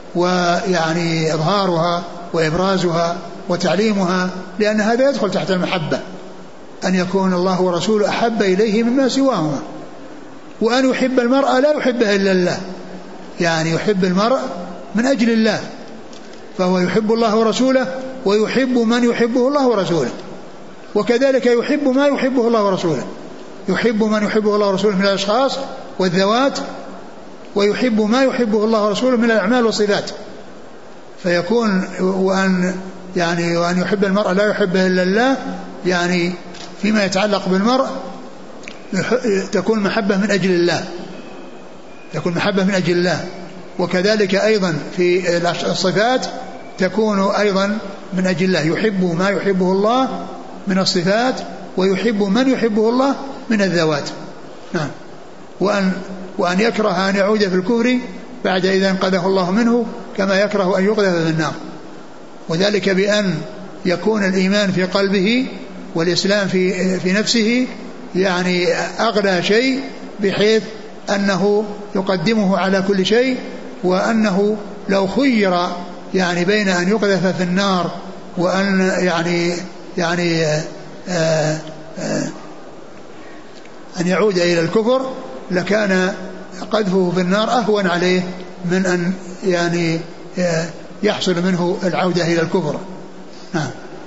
ويعني إظهارها وإبرازها وتعليمها، لأن هذا يدخل تحت المحبة. أن يكون الله ورسوله أحب إليه مما سواهما، وأن يحب المرء لا يحبه إلا الله، يعني يحب المرء من أجل الله، فهو يحب الله ورسوله ويحب من يحبه الله ورسوله، وكذلك يحب ما يحبه الله ورسوله. يحب من يحبه الله ورسوله من الأشخاص والذوات، ويحب ما يحبه الله ورسوله من الأعمال والصفات. فيكون وأن يعني وأن يحب المرء لا يحبه إلا الله، يعني فيما يتعلق بالمرء تكون محبة من أجل الله، تكون محبة من أجل الله. وكذلك أيضا في الصفات تكون أيضا من أجل الله، يحب ما يحبه الله من الصفات ويحب من يحبه الله من الذوات. نعم. وأن, وأن يكره أن يعود في الكفر بعد إذا انقذه الله منه، كما يكره أن يقذف في النار. وذلك بأن يكون الإيمان في قلبه والإسلام في, في نفسه يعني أغلى شيء، بحيث أنه يقدمه على كل شيء، وأنه لو خير يعني بين أن يقذف في النار وأن يعني يعني آآ آآ أن يعود إلى الكفر لكان قذفه في النار أهون عليه من أن يعني يحصل منه العودة إلى الكفر. نعم.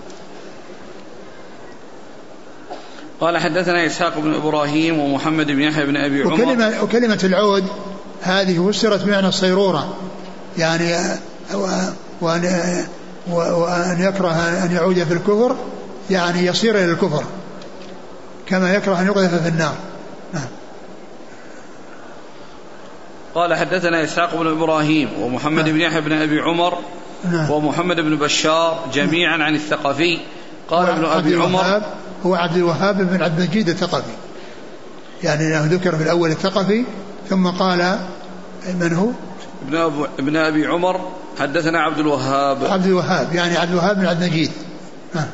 قال حدثنا إسحاق بن إبراهيم ومحمد بن يحيى بن أبي عمر. وكلمة, وكلمة العود هذه فسرت بمعنى الصيرورة، يعني وأن, وأن يكره أن يعود في الكفر يعني يصير إلى الكفر كما يكره أن يقذف في النار. نعم. قال حدثنا إسحاق بن إبراهيم ومحمد بن يحيى بن أبي عمر ومحمد بن بشار جميعا عن الثقفي. قال ابن أبي عمر هو عبد الوهاب بن عبد المجيد الثقفي، يعني ذكر في الأول الثقفي ثم قال من هو ابن, ابن أبي عمر حدثنا عبد الوهاب عبد الوهاب يعني عبد الوهاب بن عبد المجيد. ها.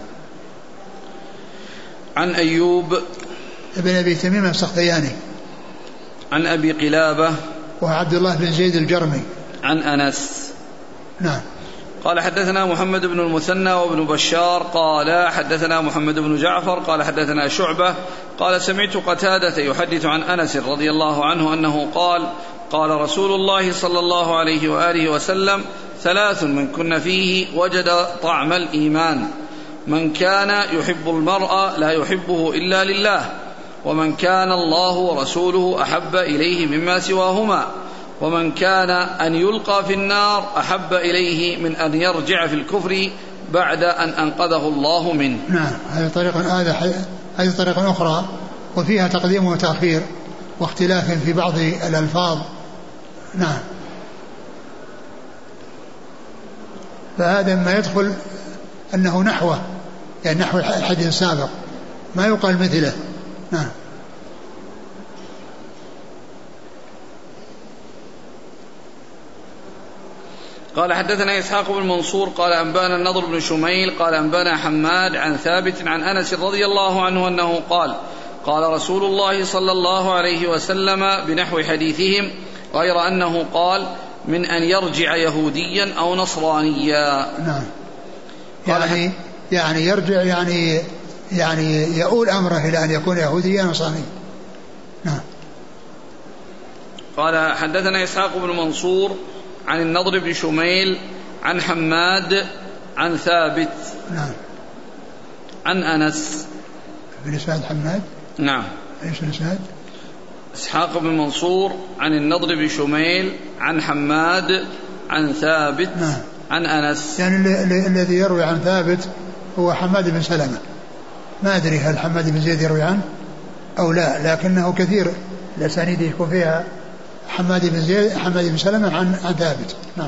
عن أيوب ابن أبي تميم السختياني عن أبي قلابة وعبد الله بن زيد الجرمي عن أنس. نعم. قال حدثنا محمد بن المثنى وابن بشار قال حدثنا محمد بن جعفر قال حدثنا شعبة قال سمعت قتادة يحدث عن أنس رضي الله عنه أنه قال قال رسول الله صلى الله عليه وآله وسلم ثلاث من كن فيه وجد طعم الإيمان: من كان يحب المرء لا يحبه إلا لله، ومن كان الله ورسوله أحب إليه مما سواهما، ومن كان أن يلقى في النار أحب إليه من أن يرجع في الكفر بعد أن أنقذه الله منه. نعم. هذه طريقة هذا هذه طريقة أخرى وفيها تقديم وتأخير واختلاف في بعض الألفاظ. نعم. فهذا ما يدخل أنه نحوه، يعني نحو الحديث السابق، ما يقال مثله. نعم. قال حدثنا إسحاق بن منصور قال أنبانا النضر بن شميل قال أنبانا حماد عن ثابت عن أنس رضي الله عنه أنه قال قال رسول الله صلى الله عليه وسلم بنحو حديثهم، غير أنه قال من أن يرجع يهوديا أو نصرانيا. نعم. يعني يعني يرجع يعني يعني يؤول أمره إلى أن يكون يهوديا نصرانيا. نعم. قال حدثنا إسحاق بن منصور عن النضر بن شميل عن حماد عن ثابت. نعم. عن أنس بن سعد حماد. نعم. ايش الاسناد؟ إسحاق بن منصور عن النضر بن شميل عن حماد عن ثابت. نعم. عن أنس. يعني الذي يروي عن ثابت هو حماد بن سلمة، ما أدري هل حماد بن زيد يروي عنه أو لا، لكنه كثير الأسانيد يكون فيها حماد بن زيد حماد بن سلمة عن عن ثابت. نعم.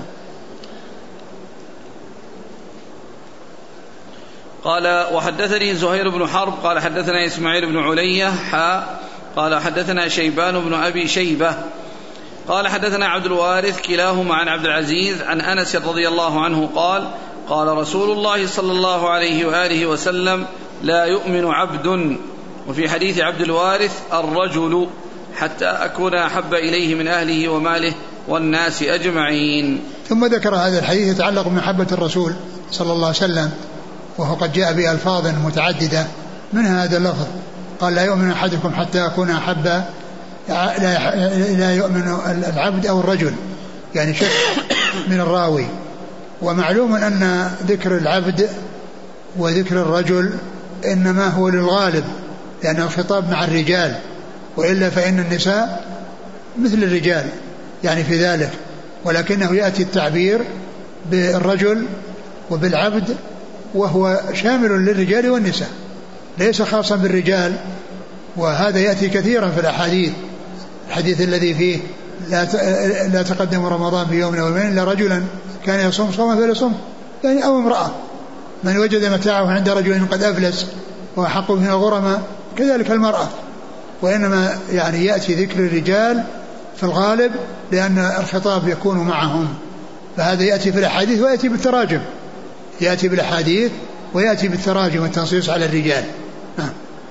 قال وحدثني زهير بن حرب قال حدثنا إسماعيل بن علية حا قال حدثنا شيبان بن أبي شيبة قال حدثنا عبد الوارث كلاهما عن عبد العزيز عن أنس رضي الله عنه قال قال رسول الله صلى الله عليه وآله وسلم لا يؤمن عبد، وفي حديث عبد الوارث الرجل، حتى أكون أحب إليه من أهله وماله والناس أجمعين. ثم ذكر هذا الحديث يتعلق بمحبة الرسول صلى الله عليه وسلم، وهو قد جاء بألفاظ متعددة منها هذا اللفظ، قال لا يؤمن أحدكم حتى أكون أحب، لا يؤمن العبد أو الرجل، يعني شك من الراوي. ومعلوم أن ذكر العبد وذكر الرجل إنما هو للغالب، لأن الخطاب مع الرجال، وإلا فإن النساء مثل الرجال يعني في ذلك، ولكنه يأتي التعبير بالرجل وبالعبد وهو شامل للرجال والنساء ليس خاصا بالرجال. وهذا يأتي كثيرا في الأحاديث، الحديث الذي فيه لا لا تقدم رمضان بيوم أو يومين إلا رجلا كان يصوم صوما فليصم، يعني أو امرأة من وجد متاعه عند رجل قد أفلس وحق فيه غرما، كذلك المرأة. وإنما يعني يأتي ذكر الرجال في الغالب لأن الخطاب يكون معهم، فهذا يأتي في الأحاديث ويأتي بالتراجم، يأتي بالأحاديث ويأتي بالتراجم والتنصيص على الرجال. نعم.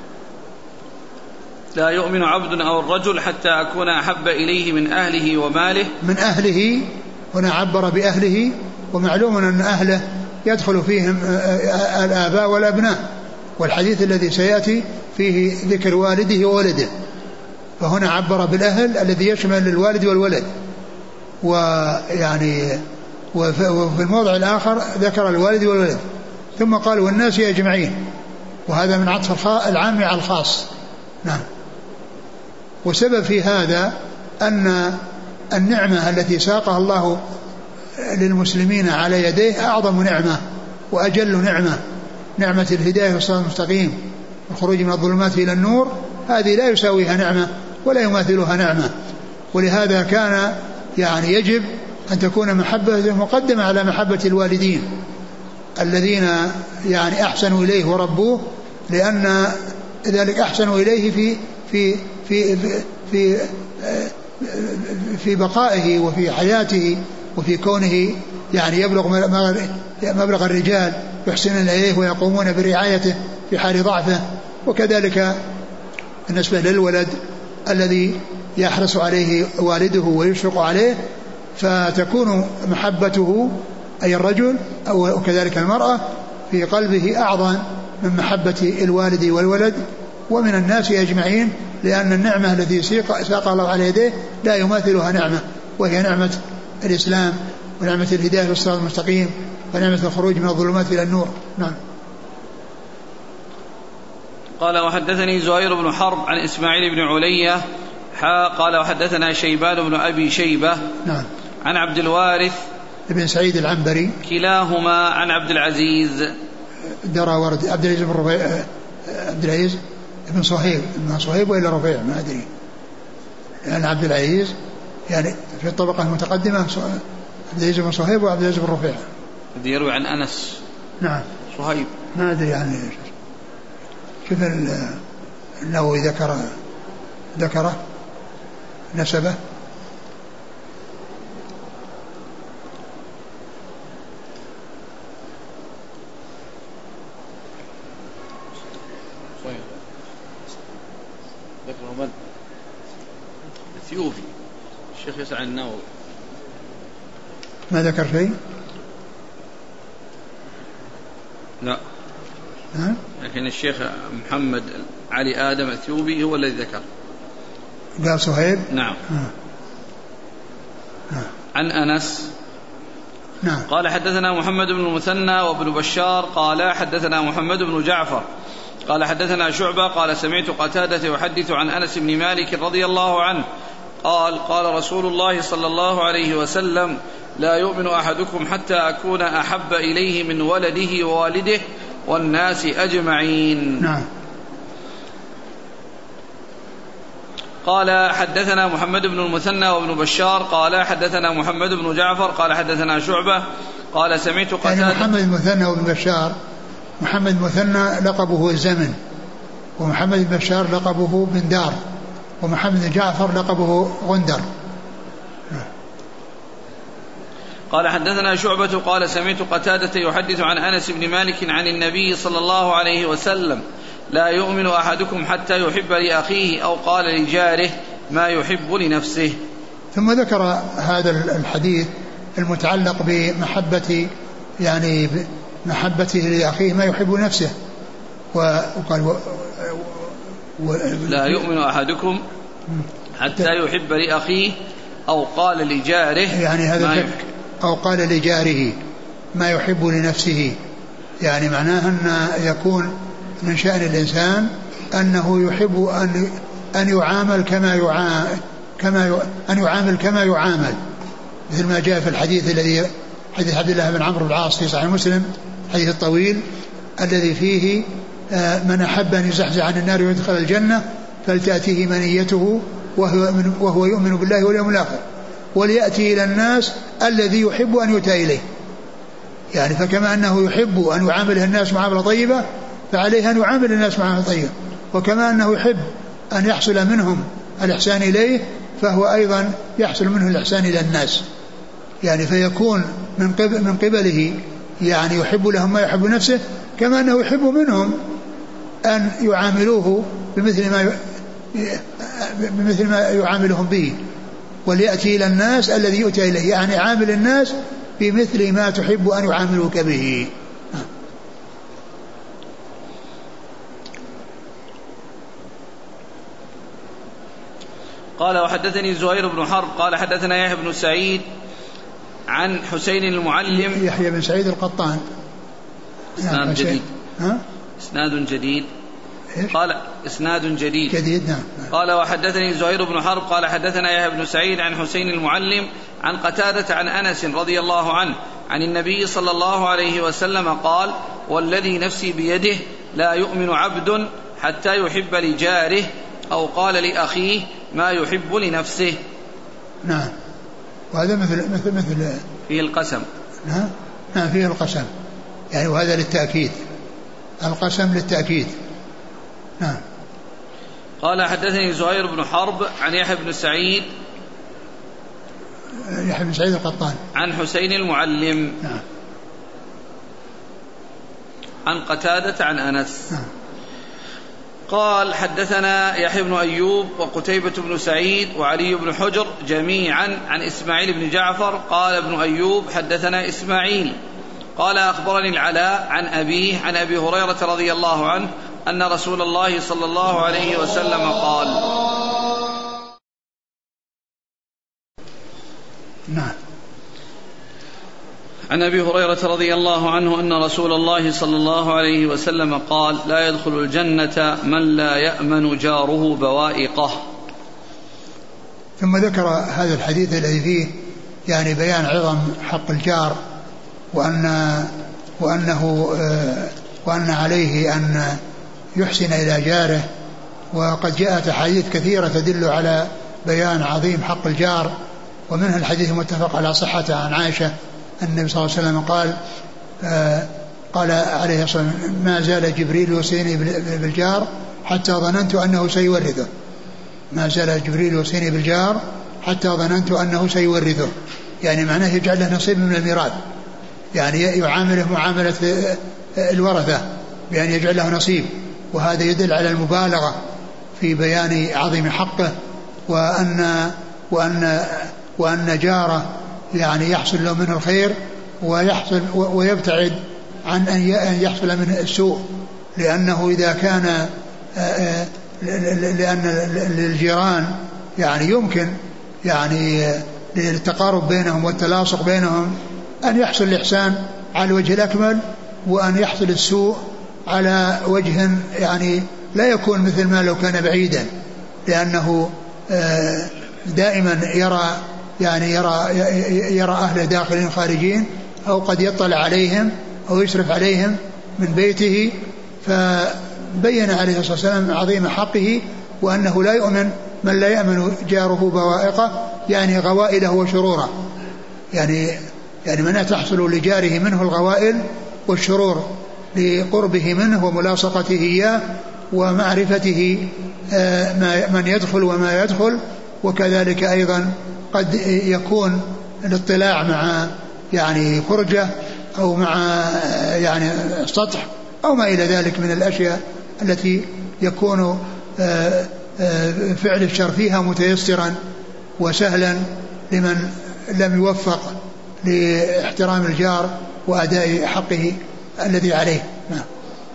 لا يؤمن عبد أو الرجل حتى أكون أحب إليه من أهله وماله. من أهله هنا عبر بأهله، ومعلوم أن أهله يدخل فيهم الآباء والأبناء، والحديث الذي سيأتي فيه ذكر والده وولده، فهنا عبر بالأهل الذي يشمل الوالد والولد. ويعني وفي الموضع الآخر ذكر الوالد والولد، ثم قال والناس أجمعين، وهذا من عطف العام على الخاص. نعم. وسبب في هذا أن النعمة التي ساقها الله للمسلمين على يديه أعظم نعمة وأجل نعمة، نعمة الهداية والصراط المستقيم والخروج من الظلمات إلى النور، هذه لا يساويها نعمة ولا يماثلها نعمة. ولهذا كان يعني يجب أن تكون محبة مقدمة على محبة الوالدين الذين يعني أحسنوا إليه وربوه، لأن ذلك أحسنوا إليه في في في في في بقائه وفي حياته وفي كونه يعني يبلغ مبلغ الرجال يحسنون إليه ويقومون برعايته في حال ضعفه. وكذلك بالنسبة للولد الذي يحرص عليه والده ويشفق عليه، فتكون محبته أي الرجل أو كذلك المرأة في قلبه أعظم من محبة الوالد والولد ومن الناس أجمعين، لأن النعمة التي ساق الله على يديه لا يماثلها نعمة، وهي نعمة الإسلام ونعمة الهداية والصراط المستقيم ونعمة الخروج من الظلمات إلى النور. نعم. قال وحدثني زهير بن حرب عن إسماعيل بن علية حا قال وحدثنا شيبان بن أبي شيبة نعم عن عبد الوارث ابن سعيد العنبري كلاهما عن عبد العزيز دراورد عبد العزيز بن رفيع عبد العزيز ابن صهيب ابن صهيب وإلا رفيع ما أدري، لأن عبد العزيز يعني في الطبقة المتقدمة عبد العزيز بن صهيب وعبد العزيز بن رفيع يروي عن أنس. نعم. صهيب ما أدري يعني كيف النووي ذكر ذكره نسبه. ذكره من؟ الثيوبي الشيخ يسعى عن النووي ما ذكر شيء؟ لا. ها؟ لكن الشيخ محمد علي آدم الثيوبي هو الذي ذكر. قال صهيب. نعم. ها. ها. عن أنس. نعم. قال حدثنا محمد بن المثنى وابن بشار قال حدثنا محمد بن جعفر قال حدثنا شعبة قال سمعت قتادة يحدث عن أنس بن مالك رضي الله عنه قال قال رسول الله صلى الله عليه وسلم لا يؤمن أحدكم حتى أكون أحب إليه من ولده ووالده والناس أجمعين. نعم. قال حدثنا محمد بن المثنى وابن بشار قال حدثنا محمد بن جعفر قال حدثنا شعبة قال سمعت قتادة. يعني محمد المثنى وابن بشار، محمد المثنى لقبه الزمن، ومحمد بن بشار لقبه بن دار، ومحمد بن جعفر لقبه غندر. قال حدثنا شعبة قال سمعت قتادة يحدث عن أنس بن مالك عن النبي صلى الله عليه وسلم لا يؤمن أحدكم حتى يحب لأخيه أو قال لجاره ما يحب لنفسه. ثم ذكر هذا الحديث المتعلق بمحبة يعني محبته لأخيه ما يحب نفسه، وقال و و لا يؤمن أحدكم حتى يحب لأخيه أو قال لجاره يعني هذا أو قال لجاره ما يحب لنفسه، يعني معناه أن يكون من شأن الإنسان أنه يحب أن أن يعامل كما يعامل كما أن يعامل كما يعامل مثل ما جاء في الحديث الذي حديث عبد الله بن عمرو بن العاص في صحيح مسلم حديث الطويل الذي فيه من أحب أن يزحزح عن النار ويدخل الجنة فلتأتيه منيته وهو, وهو يؤمن بالله واليوم الآخر وليأتي إلى الناس الذي يحب أن يؤتى إليه. يعني فكما أنه يحب أن يعامله الناس معاملة طيبة فعليه أن يعامل الناس معاملة طيبة, وكما أنه يحب أن يحصل منهم الإحسان إليه فهو أيضا يحصل منه الإحسان إلى الناس. يعني فيكون من قبل من قبله يعني يحب لهم ما يحب نفسه, كما أنه يحب منهم أن يعاملوه بمثل ما بمثل ما يعاملهم به. وليأتي إلى الناس الذي يؤتى إليه, يعني عامل الناس بمثل ما تحب أن يعاملوك به. قال وحدثني زهير بن حرب قال حدثنا يحيى بن سعيد عن حسين المعلم. يحيى بن سعيد القطان. اسناد جديد. ها؟ اسناد جديد. إيش؟ قال اسناد جديد. جديد نعم. قال وحدثني زهير بن حرب قال حدثنا يحيى بن سعيد عن حسين المعلم عن قتادة عن أنس رضي الله عنه عن النبي صلى الله عليه وسلم قال والذي نفسي بيده لا يؤمن عبد حتى يحب لجاره أو قال لأخيه ما يحب لنفسه. نعم. وهذا مثل مثل مثل فيه القسم. نعم نعم فيه القسم, يعني وهذا للتأكيد, القسم للتأكيد. نعم. قال حدثني زهير بن حرب عن يحيى بن سعيد يحيى بن سعيد القطان عن حسين المعلم. نعم. عن قتادة عن أنس. نعم. قال حدثنا يحيى بن أيوب وقتيبة بن سعيد وعلي بن حجر جميعا عن إسماعيل بن جعفر. قال ابن أيوب حدثنا إسماعيل قال أخبرني العلاء عن أبيه عن أبي هريرة رضي الله عنه أن رسول الله صلى الله عليه وسلم قال. نعم. عن أبي هريرة رضي الله عنه أن رسول الله صلى الله عليه وسلم قال لا يدخل الجنة من لا يأمن جاره بوائقه. ثم ذكر هذا الحديث الذي فيه يعني بيان عظم حق الجار, وأن وأنه وأن عليه أن يحسن إلى جاره. وقد جاءت أحاديث كثيرة تدل على بيان عظيم حق الجار, ومنها الحديث المتفق على صحته عن عائشة النبي صلى الله عليه وسلم قال آه قال عليه الصلاة والسلام ما زال جبريل يوصيني بالجار حتى ظننت أنه سيورثه. ما زال جبريل يوصيني بالجار حتى ظننت أنه سيورثه, يعني معناه يجعل له نصيب من الميراث, يعني يعامله معاملة الورثة بأن يجعل له نصيب. وهذا يدل على المبالغة في بيان عظيم حقه, وأن وأن وأن جاره يعني يحصل له منه الخير ويحصل ويبتعد عن أن يحصل منه السوء, لأنه إذا كان لأن للجيران يعني يمكن يعني للتقارب بينهم والتلاصق بينهم أن يحصل الإحسان على الوجه الأكمل, وأن يحصل السوء على وجه يعني لا يكون مثل ما لو كان بعيدا, لأنه دائما يرى يعني يرى يرى أهل داخلين خارجين, أو قد يطلع عليهم أو يشرف عليهم من بيته. فبين عليه الصلاة والسلام عظيم حقه, وأنه لا يؤمن من لا يأمن جاره بوائقه, يعني غوائله وشروره, يعني يعني من تحصل لجاره منه الغوائل والشرور لقربه منه وملاصقته إياه ومعرفته من يدخل وما يدخل. وكذلك أيضا قد يكون الاطلاع مع يعني فرجة أو مع يعني سطح أو ما إلى ذلك من الأشياء التي يكون فعل الشر فيها متيسرا وسهلا لمن لم يوفق لاحترام الجار وأداء حقه الذي عليه. نعم.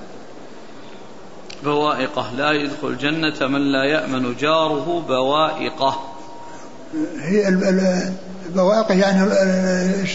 بوائقه لا يدخل الجنة من لا يأمن جاره بوائقه. هي البوائق يعني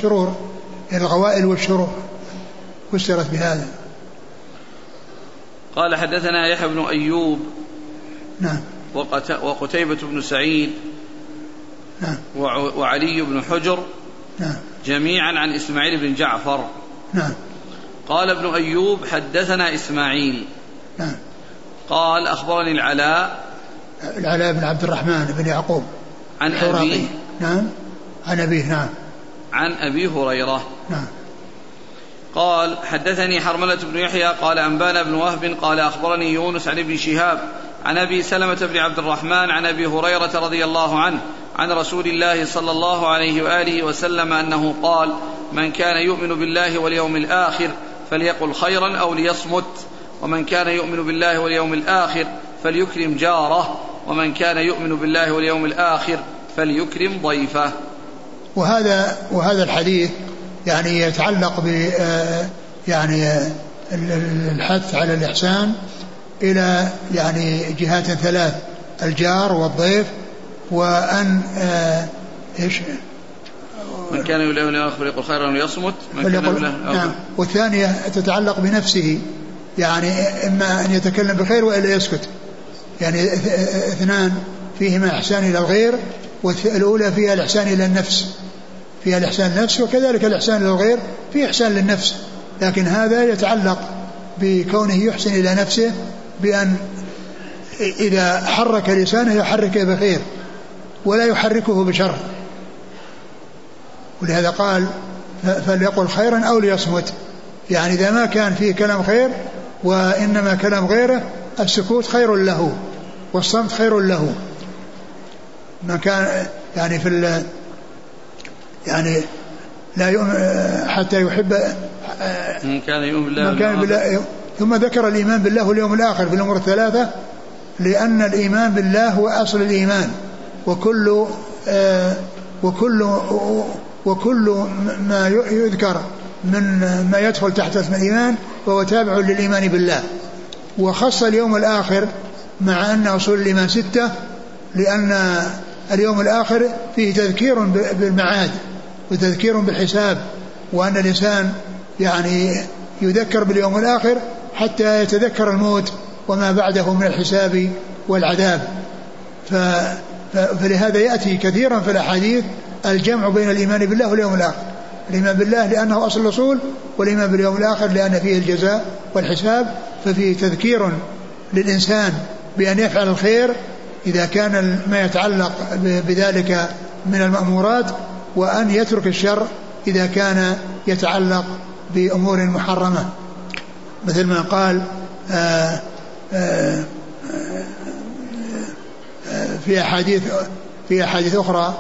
الشرور, الغوائل والشرور فسرت بهذا. قال حدثنا يحيى بن أيوب نعم وقتيبة بن سعيد نعم وعلي بن حجر نعم جميعا عن إسماعيل بن جعفر. نعم. قال ابن أيوب حدثنا إسماعيل. نعم. قال أخبرني العلاء العلاء بن عبد الرحمن بن يعقوب عن أبيه. نعم. عن أبيه. نعم. عن أبي هريرة. نعم. قال حدثني حرملة بن يحيى قال أنبانا بن وهب قال أخبرني يونس عن ابن شهاب عن أبي سلمة بن عبد الرحمن عن أبي هريرة رضي الله عنه عن رسول الله صلى الله عليه وآله وسلم أنه قال من كان يؤمن بالله واليوم الآخر فليقل خيرا أو ليصمت ومن كان يؤمن بالله واليوم الآخر فليكرم جاره ومن كان يؤمن بالله واليوم الآخر فليكرم ضيفه. وهذا وهذا الحديث يعني يتعلق ب يعني الحث على الإحسان إلى يعني جهات ثلاث: الجار والضيف وأن إيش من كان يؤمن بالله فليقل خيرا ويصمت من كان بالله. نعم. والثانية تتعلق بنفسه يعني إما أن يتكلم بخير وإلا يسكت، يعني اثنان فيهما إحسان إلى الغير، والأولى فيها الإحسان إلى النفس، فيها الإحسان للنفس، وكذلك الإحسان إلى الغير فيه إحسان للنفس، لكن هذا يتعلق بكونه يحسن إلى نفسه بأن إذا حرك لسانه يحرك بخير ولا يحركه بشر، ولهذا قال فليقل خيرا أو ليصمت، يعني إذا ما كان فيه كلام خير وإنما كلام غيره السكوت خير له والصمت خير له. ما كان يعني في ال يعني لا يؤمن حتى يحب من كان يؤمن بالله, من كان بالله. ثم ذكر الإيمان بالله واليوم الآخر في الأمور الثلاثة، لأن الإيمان بالله هو أصل الإيمان، وكل آه وكل وكل ما يذكر من ما يدخل تحت اسم الإيمان فهو تابع للإيمان بالله. وخص اليوم الآخر مع أن أصول الإيمان ستة، لأن اليوم الآخر فيه تذكير بالمعاد وتذكير بالحساب، وأن الإنسان يعني يذكر باليوم الآخر حتى يتذكر الموت وما بعده من الحساب والعذاب. فلهذا يأتي كثيرا في الأحاديث الجمع بين الإيمان بالله واليوم الآخر، الإيمان بالله لأنه أصل الأصول، والإيمان باليوم الآخر لأن فيه الجزاء والحساب، ففيه تذكير للإنسان بأن يفعل الخير إذا كان ما يتعلق بذلك من المأمورات، وأن يترك الشر إذا كان يتعلق بأمور محرمة، مثل ما قال آآ آآ في أحاديث في أحاديث أخرى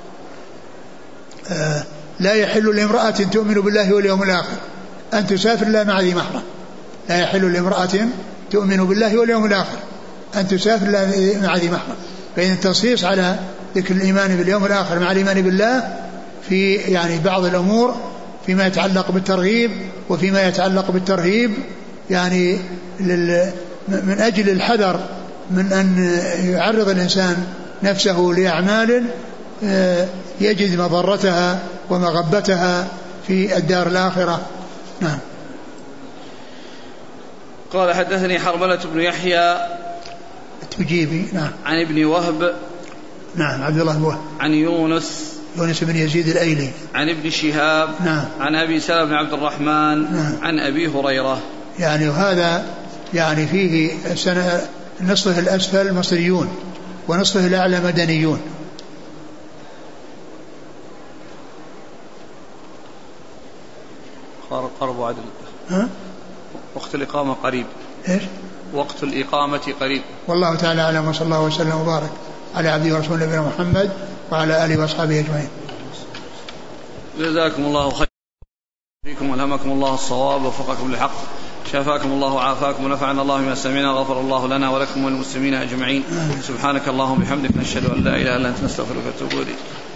لا يحل لامرأة تؤمن بالله واليوم الآخر أن تسافر إلا مع ذي محرم. لا يحل لامرأة تؤمن بالله واليوم الآخر أن تسافر إلا مع ذي محرم. فإن التنصيص على ذكر الإيمان باليوم الآخر مع الإيمان بالله في يعني بعض الأمور فيما يتعلق بالترغيب وفيما يتعلق بالترهيب، يعني من أجل الحذر من أن يعرض الإنسان نفسه لأعمال يجد مضرتها ومغبتها في الدار الآخرة. نعم. قال حدثني حرملة بن يحيى التجيبي نعم عن ابن وهب نعم عبد الله بن وهب عن يونس يونس بن يزيد الأيلي عن ابن شهاب نعم عن أبي سلمة بن عبد الرحمن نعم عن أبي هريرة. يعني وهذا يعني فيه سنة نصفه الأسفل مصريون ونصفه الأعلى مدنيون. قرب عدل ها؟ وقت الإقامة قريب. إيش؟ وقت الإقامة قريب. والله تعالى أعلم، وصلى الله وسلم وبارك على عبده ورسوله نبينا محمد وعلى آله وأصحابه أجمعين. جزاكم الله خيرا فيكم والهمكم الله الصواب ووفقكم للحق، شافاكم الله وعافاكم ونفعنا الله بما سمعنا، غفر الله لنا ولكم وللمسلمين أجمعين. سبحانك اللهم وبحمدك نشهد أن لا إله إلا أنت نستغفرك ونتوب إليك.